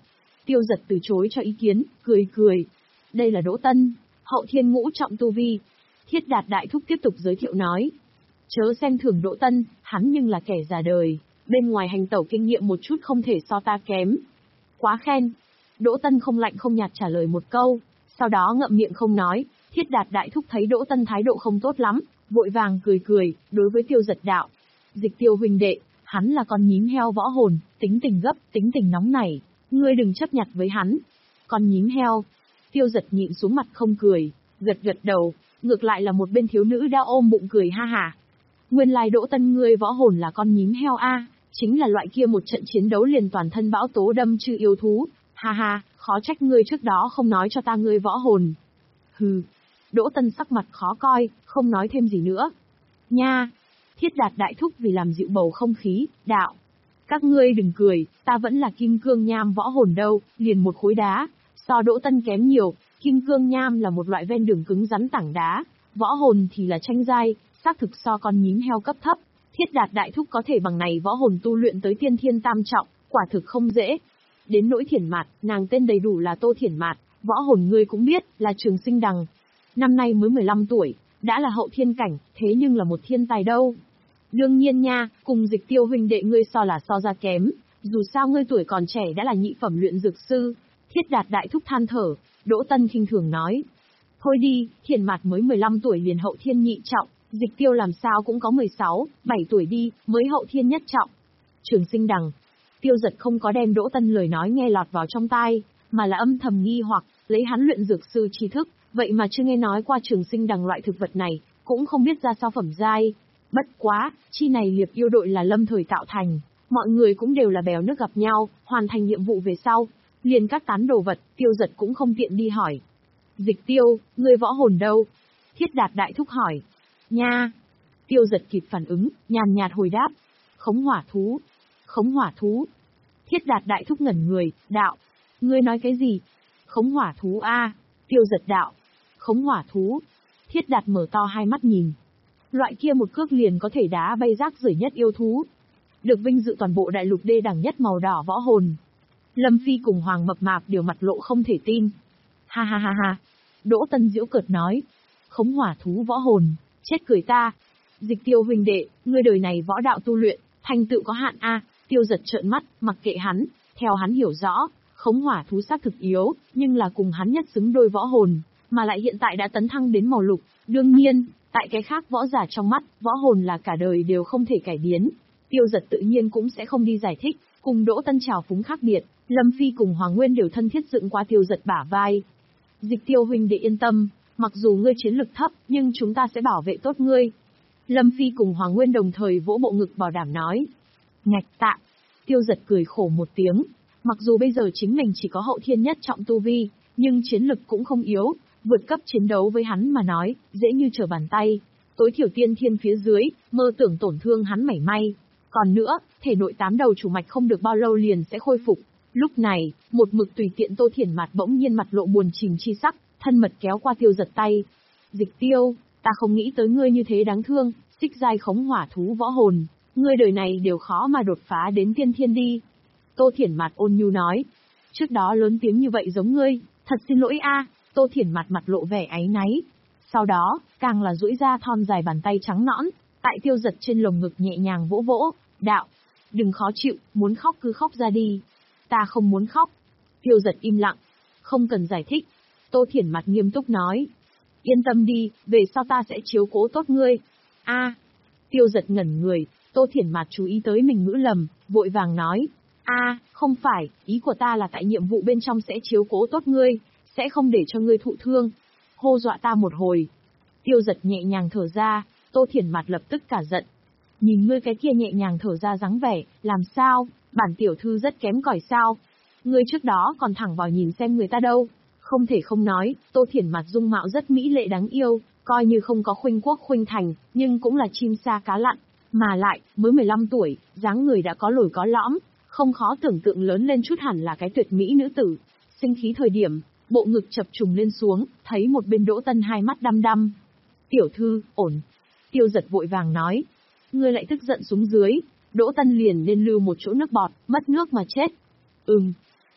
Tiêu Giật từ chối cho ý kiến, cười cười. Đây là Đỗ Tân, hậu thiên ngũ trọng tu vi. Thiết Đạt đại thúc tiếp tục giới thiệu nói. Chớ xem thường Đỗ Tân, hắn nhưng là kẻ già đời, bên ngoài hành tẩu kinh nghiệm một chút không thể so ta kém. Quá khen. Đỗ Tân không lạnh không nhạt trả lời một câu, sau đó ngậm miệng không nói. Thiết Đạt đại thúc thấy Đỗ Tân thái độ không tốt lắm, vội vàng cười cười, đối với Tiêu Giật đạo. Dịch Tiêu huynh đệ, hắn là con nhím heo võ hồn, tính tình gấp, tính tình nóng nảy, ngươi đừng chấp nhặt với hắn. Con nhím heo. Tiêu Giật nhịn xuống mặt không cười, gật gật đầu, ngược lại là một bên thiếu nữ đã ôm bụng cười ha hả. Nguyên lai Đỗ Tân ngươi võ hồn là con nhím heo a, chính là loại kia một trận chiến đấu liền toàn thân bão tố đâm chư yêu thú. Ha ha, khó trách ngươi trước đó không nói cho ta ngươi võ hồn. Hừ. Đỗ Tân sắc mặt khó coi, không nói thêm gì nữa. Nha. Thiết Đạt đại thúc vì làm dịu bầu không khí, đạo. Các ngươi đừng cười, ta vẫn là kim cương nham võ hồn đâu, liền một khối đá, so Đỗ Tân kém nhiều. Kim cương nham là một loại ven đường cứng rắn tảng đá, võ hồn thì là tranh giai, xác thực so con nhím heo cấp thấp. Thiết Đạt đại thúc có thể bằng này võ hồn tu luyện tới tiên thiên tam trọng, quả thực không dễ. Đến nỗi Thiển Mạt, nàng tên đầy đủ là Tô Thiển Mạt, võ hồn ngươi cũng biết, là Trường Sinh Đằng. Năm nay mới mười lăm tuổi, đã là hậu thiên cảnh, thế nhưng là một thiên tài đâu. Đương nhiên nha, cùng Dịch Tiêu huynh đệ ngươi so là so ra kém, dù sao ngươi tuổi còn trẻ đã là nhị phẩm luyện dược sư. Thiết Đạt đại thúc than thở, Đỗ Tân khinh thường nói. Thôi đi, Thiển Mạt mới mười lăm tuổi liền hậu thiên nhị trọng, Dịch Tiêu làm sao cũng có mười sáu, bảy tuổi đi, mới hậu thiên nhất trọng. Trường Sinh Đằng. Tiêu Giật không có đem Đỗ Tân lời nói nghe lọt vào trong tai, mà là âm thầm nghi hoặc, lấy hắn luyện dược sư tri thức, vậy mà chưa nghe nói qua Trường Sinh Đằng loại thực vật này, cũng không biết ra sao phẩm giai. Bất quá, chi này liệp yêu đội là lâm thời tạo thành, mọi người cũng đều là bèo nước gặp nhau, hoàn thành nhiệm vụ về sau, liền các tán đồ vật, Tiêu Giật cũng không tiện đi hỏi. Dịch Tiêu, ngươi võ hồn đâu? Thiết Đạt đại thúc hỏi. Nha. Tiêu Giật kịp phản ứng, nhàn nhạt hồi đáp. Khống hỏa thú. Khống hỏa thú. Thiết Đạt đại thúc ngẩn người, đạo. Ngươi nói cái gì? Khống hỏa thú a. Tiêu Giật đạo. Khống hỏa thú. Thiết Đạt mở to hai mắt nhìn. Loại kia một cước liền có thể đá bay rác rưởi nhất yêu thú. Được vinh dự toàn bộ đại lục đê đẳng nhất màu đỏ võ hồn. Lâm Phi cùng Hoàng Mập Mạp đều mặt lộ không thể tin. Ha ha ha ha. Đỗ Tân giễu cợt nói. Khống hỏa thú võ hồn, chết cười ta. Dịch Tiêu huynh đệ, ngươi đời này võ đạo tu luyện, thành tựu có hạn a. Tiêu Giật trợn mắt, mặc kệ hắn, theo hắn hiểu rõ, khống hỏa thú xác thực yếu, nhưng là cùng hắn nhất xứng đôi võ hồn, mà lại hiện tại đã tấn thăng đến màu lục. Đương nhiên, tại cái khác võ giả trong mắt, võ hồn là cả đời đều không thể cải biến. Tiêu Giật tự nhiên cũng sẽ không đi giải thích, cùng Đỗ Tân trào phúng khác biệt, Lâm Phi cùng Hoàng Nguyên đều thân thiết dựng qua Tiêu Giật bả vai. Dịch Tiêu huynh đệ yên tâm, mặc dù ngươi chiến lực thấp, nhưng chúng ta sẽ bảo vệ tốt ngươi. Lâm Phi cùng Hoàng Nguyên đồng thời vỗ bộ ngực bảo đảm nói. Ngạch tạ. Tiêu Giật cười khổ một tiếng, mặc dù bây giờ chính mình chỉ có hậu thiên nhất trọng tu vi, nhưng chiến lực cũng không yếu, vượt cấp chiến đấu với hắn mà nói, dễ như trở bàn tay. Tối thiểu tiên thiên phía dưới, mơ tưởng tổn thương hắn mảy may. Còn nữa, thể nội tám đầu chủ mạch không được bao lâu liền sẽ khôi phục. Lúc này, một mực tùy tiện Tô Thiển Mạt bỗng nhiên mặt lộ buồn chìm chi sắc, thân mật kéo qua Tiêu Giật tay. Dịch Tiêu, ta không nghĩ tới ngươi như thế đáng thương, xích giai khống hỏa thú võ hồn, ngươi đời này đều khó mà đột phá đến tiên thiên đi. Tô Thiển Mạt ôn nhu nói. Trước đó lớn tiếng như vậy giống ngươi, thật xin lỗi a. Tô Thiển Mạt mặt lộ vẻ áy náy. Sau đó, càng là duỗi ra thon dài bàn tay trắng nõn, tại Tiêu Giật trên lồng ngực nhẹ nhàng vỗ vỗ, đạo. Đừng khó chịu, muốn khóc cứ khóc ra đi. Ta không muốn khóc. Tiêu Giật im lặng. Không cần giải thích. Tô Thiển Mạt nghiêm túc nói. Yên tâm đi, về sau ta sẽ chiếu cố tốt ngươi. A. Tiêu Giật ngẩn người, Tô Thiển Mạt chú ý tới mình ngữ lầm, vội vàng nói. A, không phải, ý của ta là tại nhiệm vụ bên trong sẽ chiếu cố tốt ngươi, sẽ không để cho ngươi thụ thương. Hô dọa ta một hồi. Tiêu Giật nhẹ nhàng thở ra, Tô Thiển Mạt lập tức cả giận. Nhìn ngươi cái kia nhẹ nhàng thở ra dáng vẻ, làm sao, bản tiểu thư rất kém cỏi sao? Ngươi trước đó còn thẳng vào nhìn xem người ta đâu. Không thể không nói, Tô Thiển Mạt dung mạo rất mỹ lệ đáng yêu, coi như không có khuynh quốc khuynh thành, nhưng cũng là chim sa cá lặn. Mà lại, mới mười lăm tuổi, dáng người đã có lồi có lõm, không khó tưởng tượng lớn lên chút hẳn là cái tuyệt mỹ nữ tử. Sinh khí thời điểm, bộ ngực chập trùng lên xuống, thấy một bên Đỗ Tân hai mắt đăm đăm. Tiểu thư, ổn. Tiêu Giật vội vàng nói. Ngươi lại tức giận xuống dưới, Đỗ Tân liền nên lưu một chỗ nước bọt, mất nước mà chết. Ừm.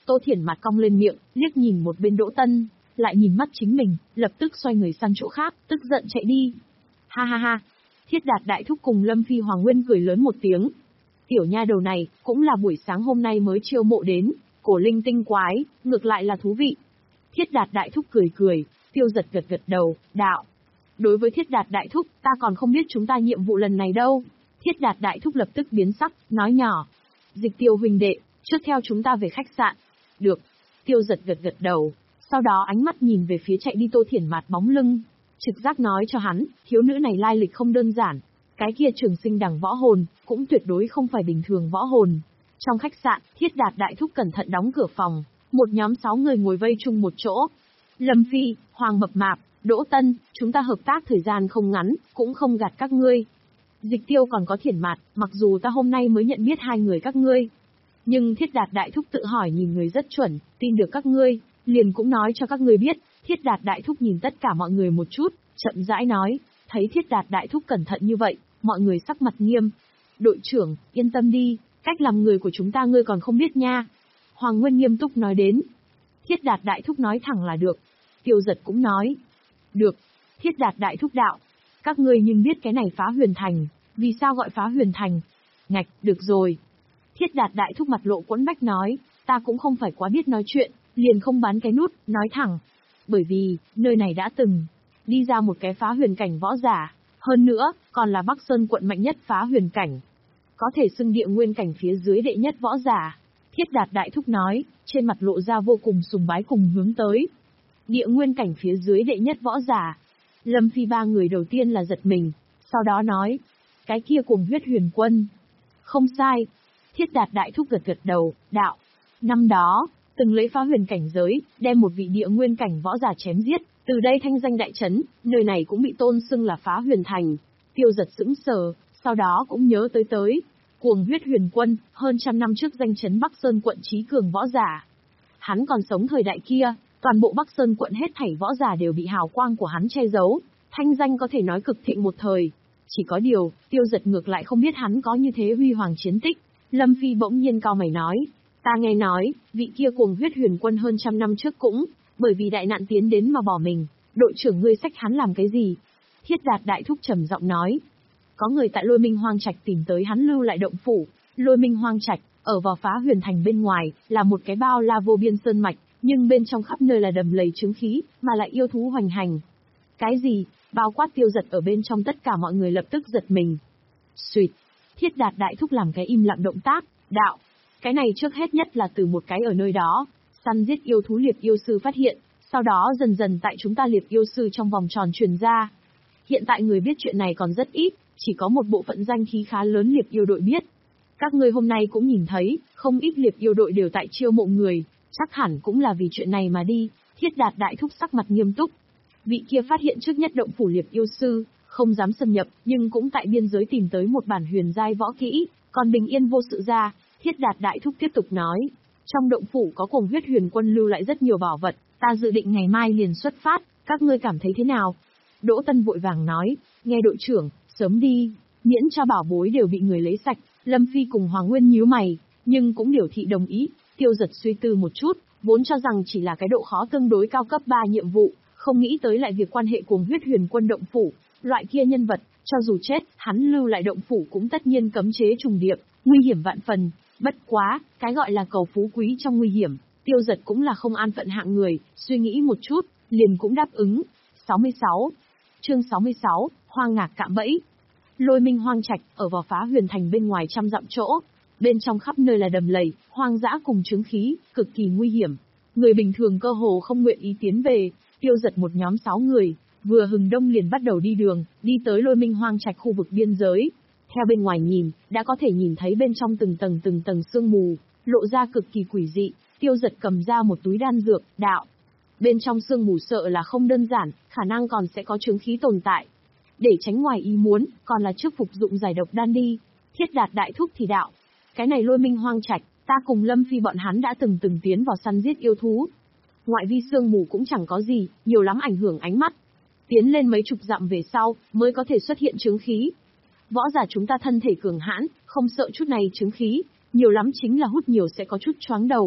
Tô Thiển mặt cong lên miệng, liếc nhìn một bên Đỗ Tân, lại nhìn mắt chính mình, lập tức xoay người sang chỗ khác, tức giận chạy đi. Ha ha ha. Thiết Đạt đại thúc cùng Lâm Phi Hoàng Nguyên cười lớn một tiếng. Tiểu nha đầu này, cũng là buổi sáng hôm nay mới chiêu mộ đến, cổ linh tinh quái, ngược lại là thú vị. Thiết Đạt đại thúc cười cười, Tiêu Giật gật gật đầu, đạo. Đối với Thiết Đạt đại thúc, ta còn không biết chúng ta nhiệm vụ lần này đâu. Thiết Đạt đại thúc lập tức biến sắc, nói nhỏ. Dịch Tiêu huynh đệ, trước theo chúng ta về khách sạn. Được. Tiêu Giật gật gật đầu, sau đó ánh mắt nhìn về phía chạy đi Tô Thiển mặt bóng lưng. Trực giác nói cho hắn, thiếu nữ này lai lịch không đơn giản. Cái kia trường sinh đẳng võ hồn, cũng tuyệt đối không phải bình thường võ hồn. Trong khách sạn, Thiết Đạt đại thúc cẩn thận đóng cửa phòng, một nhóm sáu người ngồi vây chung một chỗ. Lâm Phi, Hoàng Mập Mạp, Đỗ Tân, chúng ta hợp tác thời gian không ngắn, cũng không gạt các ngươi. Dịch Tiêu còn có Thiển Mạt, mặc dù ta hôm nay mới nhận biết hai người các ngươi. Nhưng Thiết Đạt đại thúc tự hỏi nhìn người rất chuẩn, tin được các ngươi, liền cũng nói cho các ngươi biết. Thiết Đạt đại thúc nhìn tất cả mọi người một chút, chậm rãi nói, thấy Thiết Đạt đại thúc cẩn thận như vậy, mọi người sắc mặt nghiêm. Đội trưởng, yên tâm đi, cách làm người của chúng ta ngươi còn không biết nha. Hoàng Nguyên nghiêm túc nói đến. Thiết Đạt đại thúc nói thẳng là được. Tiêu Giật cũng nói. Được. Thiết Đạt đại thúc đạo. Các ngươi nhưng biết cái này Phá Huyền Thành, vì sao gọi Phá Huyền Thành? Ngạch, được rồi. Thiết Đạt đại thúc mặt lộ quẫn bách nói, ta cũng không phải quá biết nói chuyện, liền không bán cái nút, nói thẳng. Bởi vì, nơi này đã từng đi ra một cái phá huyền cảnh võ giả, hơn nữa, còn là Bắc Sơn quận mạnh nhất phá huyền cảnh. Có thể xưng địa nguyên cảnh phía dưới đệ nhất võ giả. Thiết Đạt đại thúc nói, trên mặt lộ ra vô cùng sùng bái cùng hướng tới. Địa nguyên cảnh phía dưới đệ nhất võ giả. Lâm Phi ba người đầu tiên là giật mình, sau đó nói, cái kia cùng huyết huyền quân. Không sai. Thiết Đạt đại thúc gật gật đầu, đạo. Năm đó, từng lấy phá huyền cảnh giới, đem một vị địa nguyên cảnh võ giả chém giết, từ đây thanh danh đại chấn, nơi này cũng bị tôn xưng là Phá Huyền Thành. Tiêu Giật sững sờ, sau đó cũng nhớ tới tới. Cuồng huyết huyền quân, hơn trăm năm trước danh chấn Bắc Sơn quận trí cường võ giả. Hắn còn sống thời đại kia, toàn bộ Bắc Sơn quận hết thảy võ giả đều bị hào quang của hắn che giấu, thanh danh có thể nói cực thịnh một thời. Chỉ có điều, Tiêu Giật ngược lại không biết hắn có như thế huy hoàng chiến tích. Lâm Phi bỗng nhiên cao mày nói, ta nghe nói, vị kia cuồng huyết huyền quân hơn trăm năm trước cũng, bởi vì đại nạn tiến đến mà bỏ mình, đội trưởng ngươi sách hắn làm cái gì? Thiết Đạt đại thúc trầm giọng nói, có người tại Lôi Minh Hoang Trạch tìm tới hắn lưu lại động phủ. Lôi Minh Hoang Trạch, ở vào Phá Huyền Thành bên ngoài, là một cái bao la vô biên sơn mạch, nhưng bên trong khắp nơi là đầm lầy chứng khí, mà lại yêu thú hoành hành. Cái gì? Bao quát Tiêu Giật ở bên trong, tất cả mọi người lập tức giật mình. Xuyệt. Thiết Đạt đại thúc làm cái im lặng động tác, đạo. Cái này trước hết nhất là từ một cái ở nơi đó, săn giết yêu thú liệp yêu sư phát hiện, sau đó dần dần tại chúng ta liệp yêu sư trong vòng tròn truyền ra. Hiện tại người biết chuyện này còn rất ít, chỉ có một bộ phận danh khí khá lớn liệp yêu đội biết. Các ngươi hôm nay cũng nhìn thấy, không ít liệp yêu đội đều tại chiêu mộ người, chắc hẳn cũng là vì chuyện này mà đi. Thiết Đạt đại thúc sắc mặt nghiêm túc. Vị kia phát hiện trước nhất động phủ liệp yêu sư, không dám xâm nhập, nhưng cũng tại biên giới tìm tới một bản huyền giai võ kỹ, còn bình yên vô sự ra. Thiết Đạt đại thúc tiếp tục nói, trong động phủ có cuồng huyết huyền quân lưu lại rất nhiều bảo vật, ta dự định ngày mai liền xuất phát, các ngươi cảm thấy thế nào? Đỗ Tân vội vàng nói, nghe đội trưởng, sớm đi, miễn cho bảo bối đều bị người lấy sạch. Lâm Phi cùng Hoàng Nguyên nhíu mày, nhưng cũng biểu thị đồng ý. Tiêu Giật suy tư một chút, vốn cho rằng chỉ là cái độ khó tương đối cao cấp ba nhiệm vụ, không nghĩ tới lại việc quan hệ cuồng huyết huyền quân động phủ, loại kia nhân vật, cho dù chết, hắn lưu lại động phủ cũng tất nhiên cấm chế trùng điệp, nguy hiểm vạn phần. Bất quá, cái gọi là cầu phú quý trong nguy hiểm, Tiêu Giật cũng là không an phận hạng người, suy nghĩ một chút, liền cũng đáp ứng. sáu mươi sáu. Chương sáu mươi sáu, Hoang Ngạc cạm bẫy. Lôi Minh Hoang Trạch, ở vào Phá Huyền Thành bên ngoài trăm dặm chỗ, bên trong khắp nơi là đầm lầy, hoang dã cùng chứng khí, cực kỳ nguy hiểm. Người bình thường cơ hồ không nguyện ý tiến về. Tiêu Giật một nhóm sáu người, vừa hừng đông liền bắt đầu đi đường, đi tới Lôi Minh Hoang Trạch khu vực biên giới. Theo bên ngoài nhìn, đã có thể nhìn thấy bên trong từng tầng từng tầng sương mù, lộ ra cực kỳ quỷ dị. Tiêu Giật cầm ra một túi đan dược, đạo. Bên trong sương mù sợ là không đơn giản, khả năng còn sẽ có chứng khí tồn tại. Để tránh ngoài ý muốn, còn là trước phục dụng giải độc đan đi. Thiết Đạt đại thúc thì đạo. Cái này Lôi Minh Hoang Trạch, ta cùng Lâm Phi bọn hắn đã từng từng tiến vào săn giết yêu thú. Ngoại vi sương mù cũng chẳng có gì, nhiều lắm ảnh hưởng ánh mắt. Tiến lên mấy chục dặm về sau, mới có thể xuất hiện chứng khí. Võ giả chúng ta thân thể cường hãn, không sợ chút này chứng khí, nhiều lắm chính là hút nhiều sẽ có chút choáng đầu.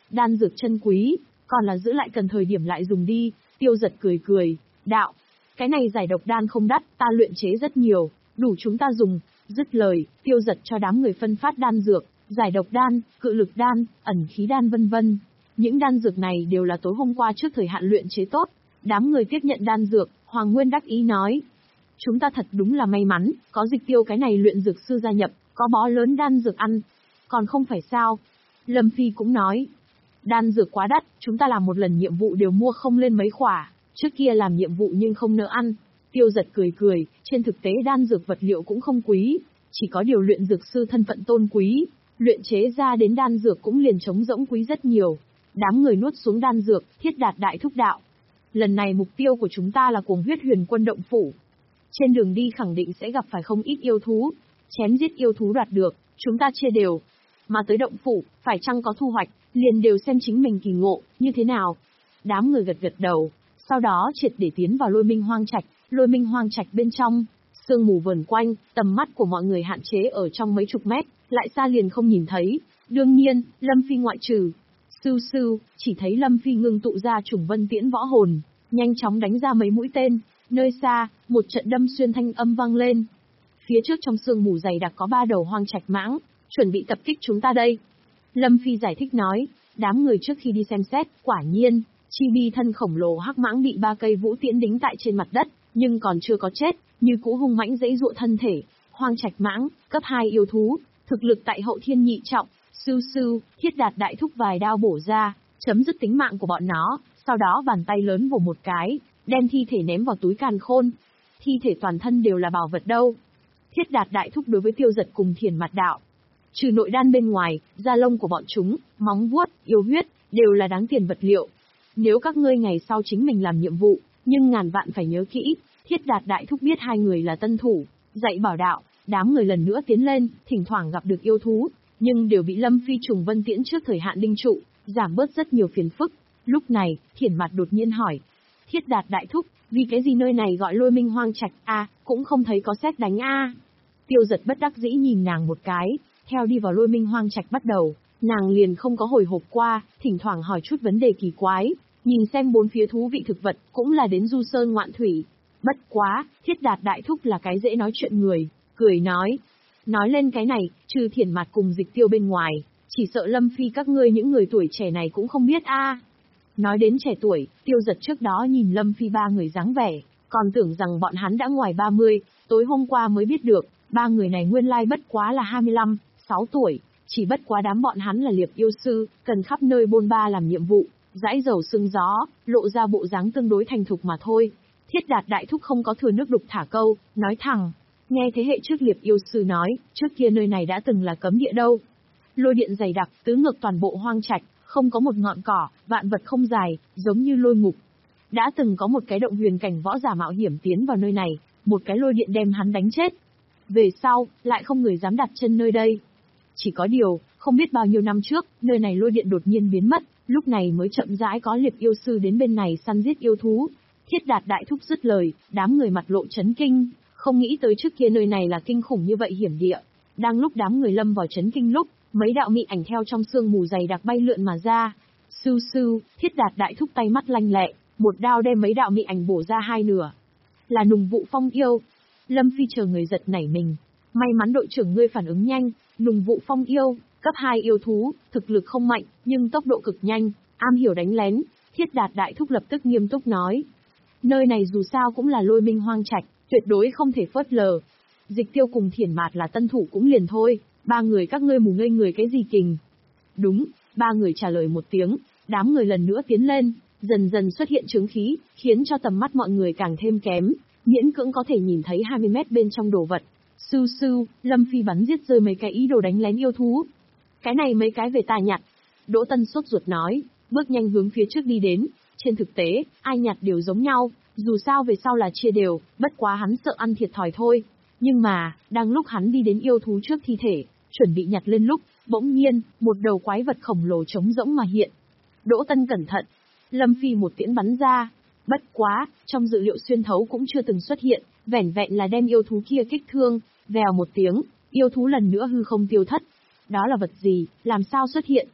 đan dược chân quý, còn là giữ lại cần thời điểm lại dùng đi. Tiêu Giật cười cười, đạo, cái này giải độc đan không đắt, ta luyện chế rất nhiều, đủ chúng ta dùng. Dứt lời, Tiêu Giật cho đám người phân phát đan dược, giải độc đan, cự lực đan, ẩn khí đan vân vân. Những đan dược này đều là tối hôm qua trước thời hạn luyện chế tốt. Đám người tiếp nhận đan dược, Hoàng Nguyên đắc ý nói, chúng ta thật đúng là may mắn, có Dịch Tiêu cái này luyện dược sư gia nhập, có bó lớn đan dược ăn. Còn không phải sao? Lâm Phi cũng nói, đan dược quá đắt, chúng ta làm một lần nhiệm vụ đều mua không lên mấy khỏa, trước kia làm nhiệm vụ nhưng không nỡ ăn. Tiêu Giật cười cười, trên thực tế đan dược vật liệu cũng không quý, chỉ có điều luyện dược sư thân phận tôn quý, luyện chế ra đến đan dược cũng liền trống rỗng quý rất nhiều. Đám người nuốt xuống đan dược, Thiết Đạt đại thúc đạo, lần này mục tiêu của chúng ta là Cuồng Huyết Huyền Quân động phủ. Trên đường đi khẳng định sẽ gặp phải không ít yêu thú, chém giết yêu thú đoạt được, chúng ta chia đều. Mà tới động phủ, phải chăng có thu hoạch, liền đều xem chính mình kỳ ngộ, như thế nào. Đám người gật gật đầu, sau đó triệt để tiến vào Lôi Minh Hoang Trạch. Lôi Minh Hoang Trạch bên trong, sương mù vờn quanh, tầm mắt của mọi người hạn chế ở trong mấy chục mét, lại xa liền không nhìn thấy. Đương nhiên, Lâm Phi ngoại trừ. Sưu sưu, chỉ thấy Lâm Phi ngưng tụ ra Trùng Vân Tiễn võ hồn, nhanh chóng đánh ra mấy mũi tên. Nơi xa, một trận đâm xuyên thanh âm vang lên. Phía trước trong sương mù dày đặc có ba đầu hoang trạch mãng, chuẩn bị tập kích chúng ta đây. Lâm Phi giải thích nói, đám người trước khi đi xem xét, quả nhiên, chi bi thân khổng lồ hắc mãng bị ba cây vũ tiễn đính tại trên mặt đất, nhưng còn chưa có chết, như cũ hung mãnh dãy dụa thân thể. Hoang trạch mãng, cấp hai yêu thú, thực lực tại hậu thiên nhị trọng. Sưu sưu, Thiết Đạt đại thúc vài đao bổ ra, chấm dứt tính mạng của bọn nó, sau đó bàn tay lớn vồ một cái, đem thi thể ném vào túi càn khôn. Thi thể toàn thân đều là bảo vật đâu. Thiết Đạt đại thúc đối với Tiêu Giật cùng Thiền Mặt đạo, trừ nội đan bên ngoài, da lông của bọn chúng, móng vuốt, yêu huyết, đều là đáng tiền vật liệu. Nếu các ngươi ngày sau chính mình làm nhiệm vụ, nhưng ngàn vạn phải nhớ kỹ. Thiết Đạt đại thúc biết hai người là tân thủ, dạy bảo đạo, đám người lần nữa tiến lên, thỉnh thoảng gặp được yêu thú, nhưng đều bị Lâm Phi Trùng Vân Tiễn trước thời hạn đinh trụ, giảm bớt rất nhiều phiền phức. Lúc này, Thiền Mặt đột nhiên hỏi, Thiết Đạt đại thúc, vì cái gì nơi này gọi Lôi Minh Hoang Trạch a, à, cũng không thấy có sét đánh a. À. Tiêu Giật bất đắc dĩ nhìn nàng một cái, theo đi vào Lôi Minh Hoang Trạch bắt đầu, nàng liền không có hồi hộp qua, thỉnh thoảng hỏi chút vấn đề kỳ quái, nhìn xem bốn phía thú vị thực vật, cũng là đến du sơn ngoạn thủy. Bất quá, Thiết Đạt đại thúc là cái dễ nói chuyện người, cười nói. Nói lên cái này, trừ Thiền Mặt cùng Dịch Tiêu bên ngoài, chỉ sợ Lâm Phi các ngươi những người tuổi trẻ này cũng không biết a. À. Nói đến trẻ tuổi, Tiêu Giật trước đó nhìn Lâm Phi ba người dáng vẻ, còn tưởng rằng bọn hắn đã ngoài ba mươi, tối hôm qua mới biết được, ba người này nguyên lai bất quá là hai mươi lăm, sáu tuổi, chỉ bất quá đám bọn hắn là liệp yêu sư, cần khắp nơi bôn ba làm nhiệm vụ, dãi dầu sương gió, lộ ra bộ dáng tương đối thành thục mà thôi. Thiết Đạt đại thúc không có thừa nước đục thả câu, nói thẳng, nghe thế hệ trước liệp yêu sư nói, trước kia nơi này đã từng là cấm địa đâu. Lôi điện dày đặc, tứ ngược toàn bộ hoang trạch, không có một ngọn cỏ, vạn vật không dài, giống như lôi ngục. Đã từng có một cái động huyền cảnh võ giả mạo hiểm tiến vào nơi này, một cái lôi điện đem hắn đánh chết. Về sau, lại không người dám đặt chân nơi đây. Chỉ có điều, không biết bao nhiêu năm trước, nơi này lôi điện đột nhiên biến mất, lúc này mới chậm rãi có liệp yêu sư đến bên này săn giết yêu thú. Thiết Đạt đại thúc dứt lời, đám người mặt lộ chấn kinh, không nghĩ tới trước kia nơi này là kinh khủng như vậy hiểm địa. Đang lúc đám người lâm vào chấn kinh lúc, mấy đạo mị ảnh theo trong sương mù dày đặc bay lượn mà ra. Sưu sưu, Thiết Đạt đại thúc tay mắt lanh lẹ, một đao đem mấy đạo mị ảnh bổ ra hai nửa. Là Nùng Vụ Phong yêu. Lâm Phi chờ người giật nảy mình. May mắn đội trưởng ngươi phản ứng nhanh, Nùng Vụ Phong yêu, cấp hai yêu thú, thực lực không mạnh, nhưng tốc độ cực nhanh, am hiểu đánh lén. Thiết Đạt đại thúc lập tức nghiêm túc nói. Nơi này dù sao cũng là Lôi Minh Hoang Trạch, tuyệt đối không thể phớt lờ. Dịch Tiêu cùng Thiền Mạt là tân thủ cũng liền thôi, ba người các ngươi mù ngây người cái gì kình. Đúng, ba người trả lời một tiếng, đám người lần nữa tiến lên, dần dần xuất hiện chứng khí, khiến cho tầm mắt mọi người càng thêm kém, miễn cưỡng có thể nhìn thấy hai mươi mét bên trong đồ vật. Sưu sưu, Lâm Phi bắn giết rơi mấy cái ý đồ đánh lén yêu thú. Cái này mấy cái về ta nhặt. Đỗ Tân sốt ruột nói, bước nhanh hướng phía trước đi đến. Trên thực tế, ai nhặt đều giống nhau, dù sao về sau là chia đều, bất quá hắn sợ ăn thiệt thòi thôi. Nhưng mà, đang lúc hắn đi đến yêu thú trước thi thể, chuẩn bị nhặt lên lúc, bỗng nhiên, một đầu quái vật khổng lồ trống rỗng mà hiện. Đỗ Tân cẩn thận, Lâm Phi một tiễn bắn ra. Bất quá, trong dự liệu xuyên thấu cũng chưa từng xuất hiện, vẻn vẹn là đem yêu thú kia kích thương, vèo một tiếng, yêu thú lần nữa hư không tiêu thất. Đó là vật gì, làm sao xuất hiện?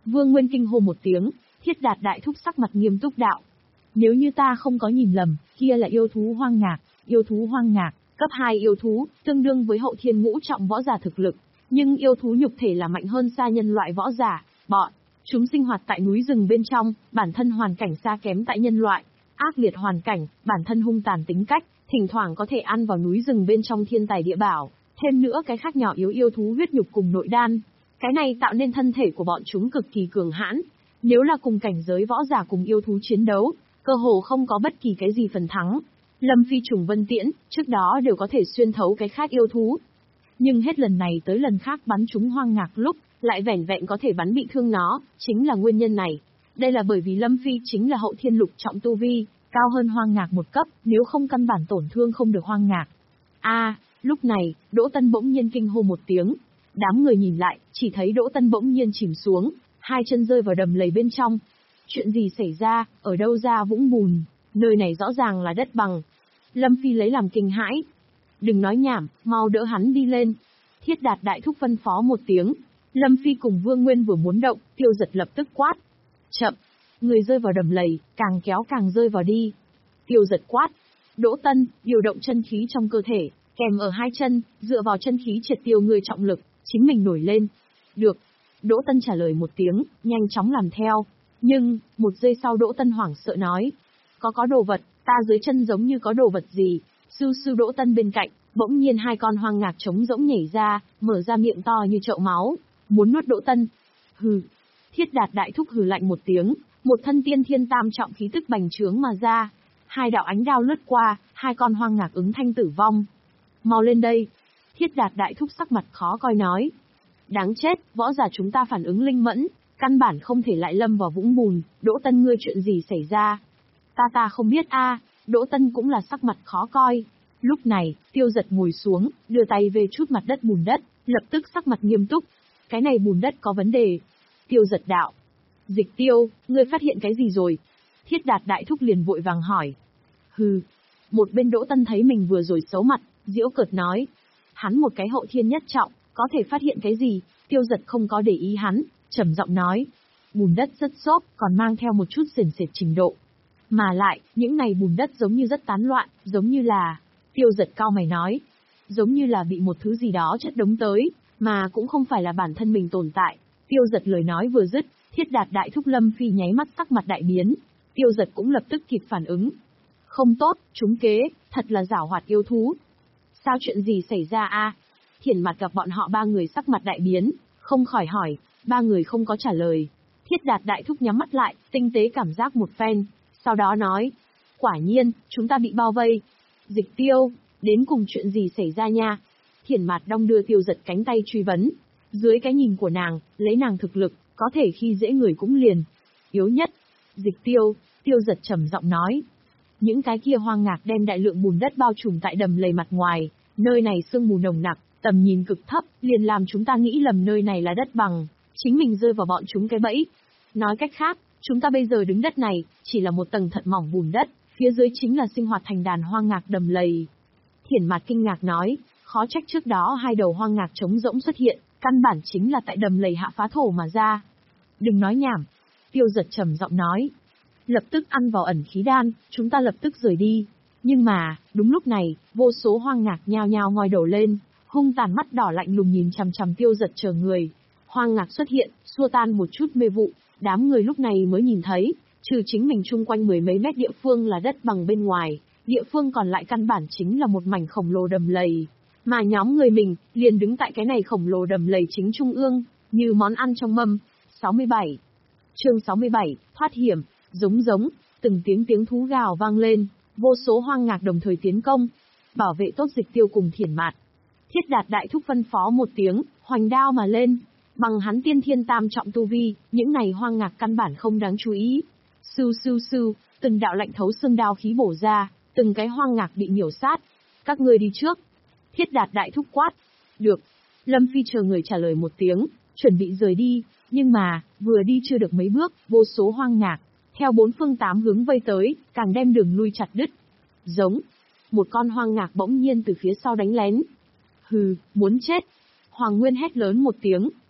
Vương Nguyên kinh hô một tiếng, Thiết Đạt đại thúc sắc mặt nghiêm túc đạo. Nếu như ta không có nhìn lầm, kia là yêu thú hoang ngạc, yêu thú hoang ngạc, cấp hai yêu thú, tương đương với hậu thiên ngũ trọng võ giả thực lực, nhưng yêu thú nhục thể là mạnh hơn xa nhân loại võ giả, bọn chúng sinh hoạt tại núi rừng bên trong, bản thân hoàn cảnh xa kém tại nhân loại, ác liệt hoàn cảnh, bản thân hung tàn tính cách, thỉnh thoảng có thể ăn vào núi rừng bên trong thiên tài địa bảo, thêm nữa cái khác nhỏ yếu yêu thú huyết nhục cùng nội đan. Cái này tạo nên thân thể của bọn chúng cực kỳ cường hãn, nếu là cùng cảnh giới võ giả cùng yêu thú chiến đấu, cơ hồ không có bất kỳ cái gì phần thắng. Lâm Phi trùng vân tiễn, trước đó đều có thể xuyên thấu cái khác yêu thú. Nhưng hết lần này tới lần khác bắn chúng hoang ngạc lúc, lại vẻn vẹn có thể bắn bị thương nó, chính là nguyên nhân này. Đây là bởi vì Lâm Phi chính là hậu thiên lục trọng tu vi, cao hơn hoang ngạc một cấp, nếu không căn bản tổn thương không được hoang ngạc. A, lúc này, Đỗ Tân bỗng nhiên kinh hô một tiếng. Đám người nhìn lại, chỉ thấy Đỗ Tân bỗng nhiên chìm xuống, hai chân rơi vào đầm lầy bên trong. Chuyện gì xảy ra, ở đâu ra vũng bùn, nơi này rõ ràng là đất bằng. Lâm Phi lấy làm kinh hãi. Đừng nói nhảm, mau đỡ hắn đi lên. Thiết Đạt đại thúc phân phó một tiếng. Lâm Phi cùng Vương Nguyên vừa muốn động, Tiêu Giật lập tức quát. Chậm, người rơi vào đầm lầy, càng kéo càng rơi vào đi. Tiêu Giật quát. Đỗ Tân, điều động chân khí trong cơ thể, kèm ở hai chân, dựa vào chân khí triệt tiêu người trọng lực, chính mình nổi lên. Được. Đỗ Tân trả lời một tiếng, nhanh chóng làm theo. Nhưng, một giây sau Đỗ Tân hoảng sợ nói. Có có đồ vật, ta dưới chân giống như có đồ vật gì. Sư sư Đỗ Tân bên cạnh, bỗng nhiên hai con hoang ngạc trống rỗng nhảy ra, mở ra miệng to như chậu máu, muốn nuốt Đỗ Tân. Hừ. Thiết Đạt đại thúc hừ lạnh một tiếng, một thân tiên thiên tam trọng khí tức bành trướng mà ra. Hai đạo ánh đao lướt qua, hai con hoang ngạc ứng thanh tử vong. Mau lên đây. Thiết Đạt đại thúc sắc mặt khó coi nói. Đáng chết, võ giả chúng ta phản ứng linh mẫn, căn bản không thể lại lâm vào vũng bùn. Đỗ Tân ngươi chuyện gì xảy ra? Ta ta không biết a. Đỗ Tân cũng là sắc mặt khó coi. Lúc này, Tiêu Giật ngồi xuống, đưa tay về chút mặt đất bùn đất, lập tức sắc mặt nghiêm túc. Cái này bùn đất có vấn đề. Tiêu Giật đạo. Dịch Tiêu, ngươi phát hiện cái gì rồi? Thiết Đạt đại thúc liền vội vàng hỏi. Hừ. Một bên Đỗ Tân thấy mình vừa rồi xấu mặt, giễu cợt nói. Hắn một cái hậu thiên nhất trọng, có thể phát hiện cái gì? Tiêu Giật không có để ý hắn, trầm giọng nói. Bùn đất rất xốp, còn mang theo một chút sền sệt trình độ. Mà lại, những này bùn đất giống như rất tán loạn, giống như là... Tiêu Giật cau mày nói. Giống như là bị một thứ gì đó chất đống tới, mà cũng không phải là bản thân mình tồn tại. Tiêu Giật lời nói vừa dứt, Thiết Đạt đại thúc Lâm Phi nháy mắt sắc mặt đại biến. Tiêu Giật cũng lập tức kịp phản ứng. Không tốt, trúng kế, thật là giảo hoạt yêu thú. Sao chuyện gì xảy ra a? Thiển Mặt gặp bọn họ ba người sắc mặt đại biến, không khỏi hỏi, ba người không có trả lời. Thiết Đạt đại thúc nhắm mắt lại, tinh tế cảm giác một phen, sau đó nói, quả nhiên, chúng ta bị bao vây. Dịch Tiêu, đến cùng chuyện gì xảy ra nha? Thiển Mặt đong đưa Tiêu Giật cánh tay truy vấn. Dưới cái nhìn của nàng, lấy nàng thực lực, có thể khi dễ người cũng liền. Yếu nhất, Dịch Tiêu, Tiêu Giật trầm giọng nói. Những cái kia hoang ngạc đem đại lượng bùn đất bao trùm tại đầm lầy mặt ngoài, nơi này sương mù nồng nặc, tầm nhìn cực thấp, liền làm chúng ta nghĩ lầm nơi này là đất bằng, chính mình rơi vào bọn chúng cái bẫy. Nói cách khác, chúng ta bây giờ đứng đất này, chỉ là một tầng thật mỏng bùn đất, phía dưới chính là sinh hoạt thành đàn hoang ngạc đầm lầy. Thiển Mặt kinh ngạc nói, khó trách trước đó hai đầu hoang ngạc trống rỗng xuất hiện, căn bản chính là tại đầm lầy hạ phá thổ mà ra. Đừng nói nhảm. Tiêu Giật trầm giọng nói. Lập tức ăn vào ẩn khí đan, chúng ta lập tức rời đi. Nhưng mà, đúng lúc này, vô số hoang ngạc nhao nhao ngoi đầu lên, hung tàn mắt đỏ lạnh lùng nhìn chằm chằm Tiêu Giật chờ người. Hoang ngạc xuất hiện, xua tan một chút mê vụ, đám người lúc này mới nhìn thấy, trừ chính mình chung quanh mười mấy mét địa phương là đất bằng bên ngoài, địa phương còn lại căn bản chính là một mảnh khổng lồ đầm lầy. Mà nhóm người mình, liền đứng tại cái này khổng lồ đầm lầy chính trung ương, như món ăn trong mâm. sáu mươi bảy. Chương sáu mươi bảy, thoát hiểm, giống giống, từng tiếng tiếng thú gào vang lên, vô số hoang ngạc đồng thời tiến công, bảo vệ tốt Dịch Tiêu cùng Thiển Mạt. Thiết Đạt đại thúc phân phó một tiếng, hoành đao mà lên, bằng hắn tiên thiên tam trọng tu vi, những này hoang ngạc căn bản không đáng chú ý. Sưu sưu sưu, từng đạo lạnh thấu xương đao khí bổ ra, từng cái hoang ngạc bị nhiễu sát. Các ngươi đi trước. Thiết Đạt đại thúc quát. Được. Lâm Phi chờ người trả lời một tiếng, chuẩn bị rời đi, nhưng mà, vừa đi chưa được mấy bước, vô số hoang ngạc, theo bốn phương tám hướng vây tới, càng đem đường lui chặt đứt. Giống. Một con hoang ngạc bỗng nhiên từ phía sau đánh lén. Hừ, muốn chết. Hoàng Nguyên hét lớn một tiếng,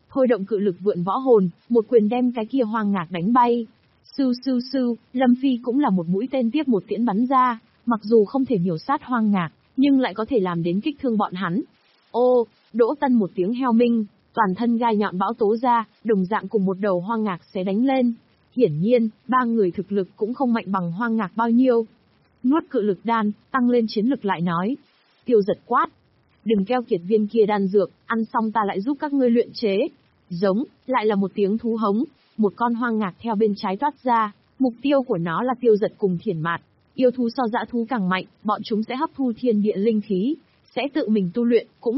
thôi động cự lực vượn võ hồn, một quyền đem cái kia hoang ngạc đánh bay. Sưu sưu sưu, Lâm Phi cũng là một mũi tên tiếp một tiễn bắn ra, mặc dù không thể miểu sát hoang ngạc, nhưng lại có thể làm đến kích thương bọn hắn. Ô, Đỗ Tân một tiếng heo minh, toàn thân gai nhọn bão tố ra, đồng dạng cùng một đầu hoang ngạc xé đánh lên. Hiển nhiên, ba người thực lực cũng không mạnh bằng hoang ngạc bao nhiêu. Nuốt cự lực đan, tăng lên chiến lực lại nói. Tiêu Giật quát. Đừng keo kiệt viên kia đan dược, ăn xong ta lại giúp các ngươi luyện chế. Giống, lại là một tiếng thú hống, một con hoang ngạc theo bên trái toát ra, mục tiêu của nó là Tiêu Giật cùng Thiển Mạt. Yêu thú so dã thú càng mạnh, bọn chúng sẽ hấp thu thiên địa linh khí, sẽ tự mình tu luyện, cũng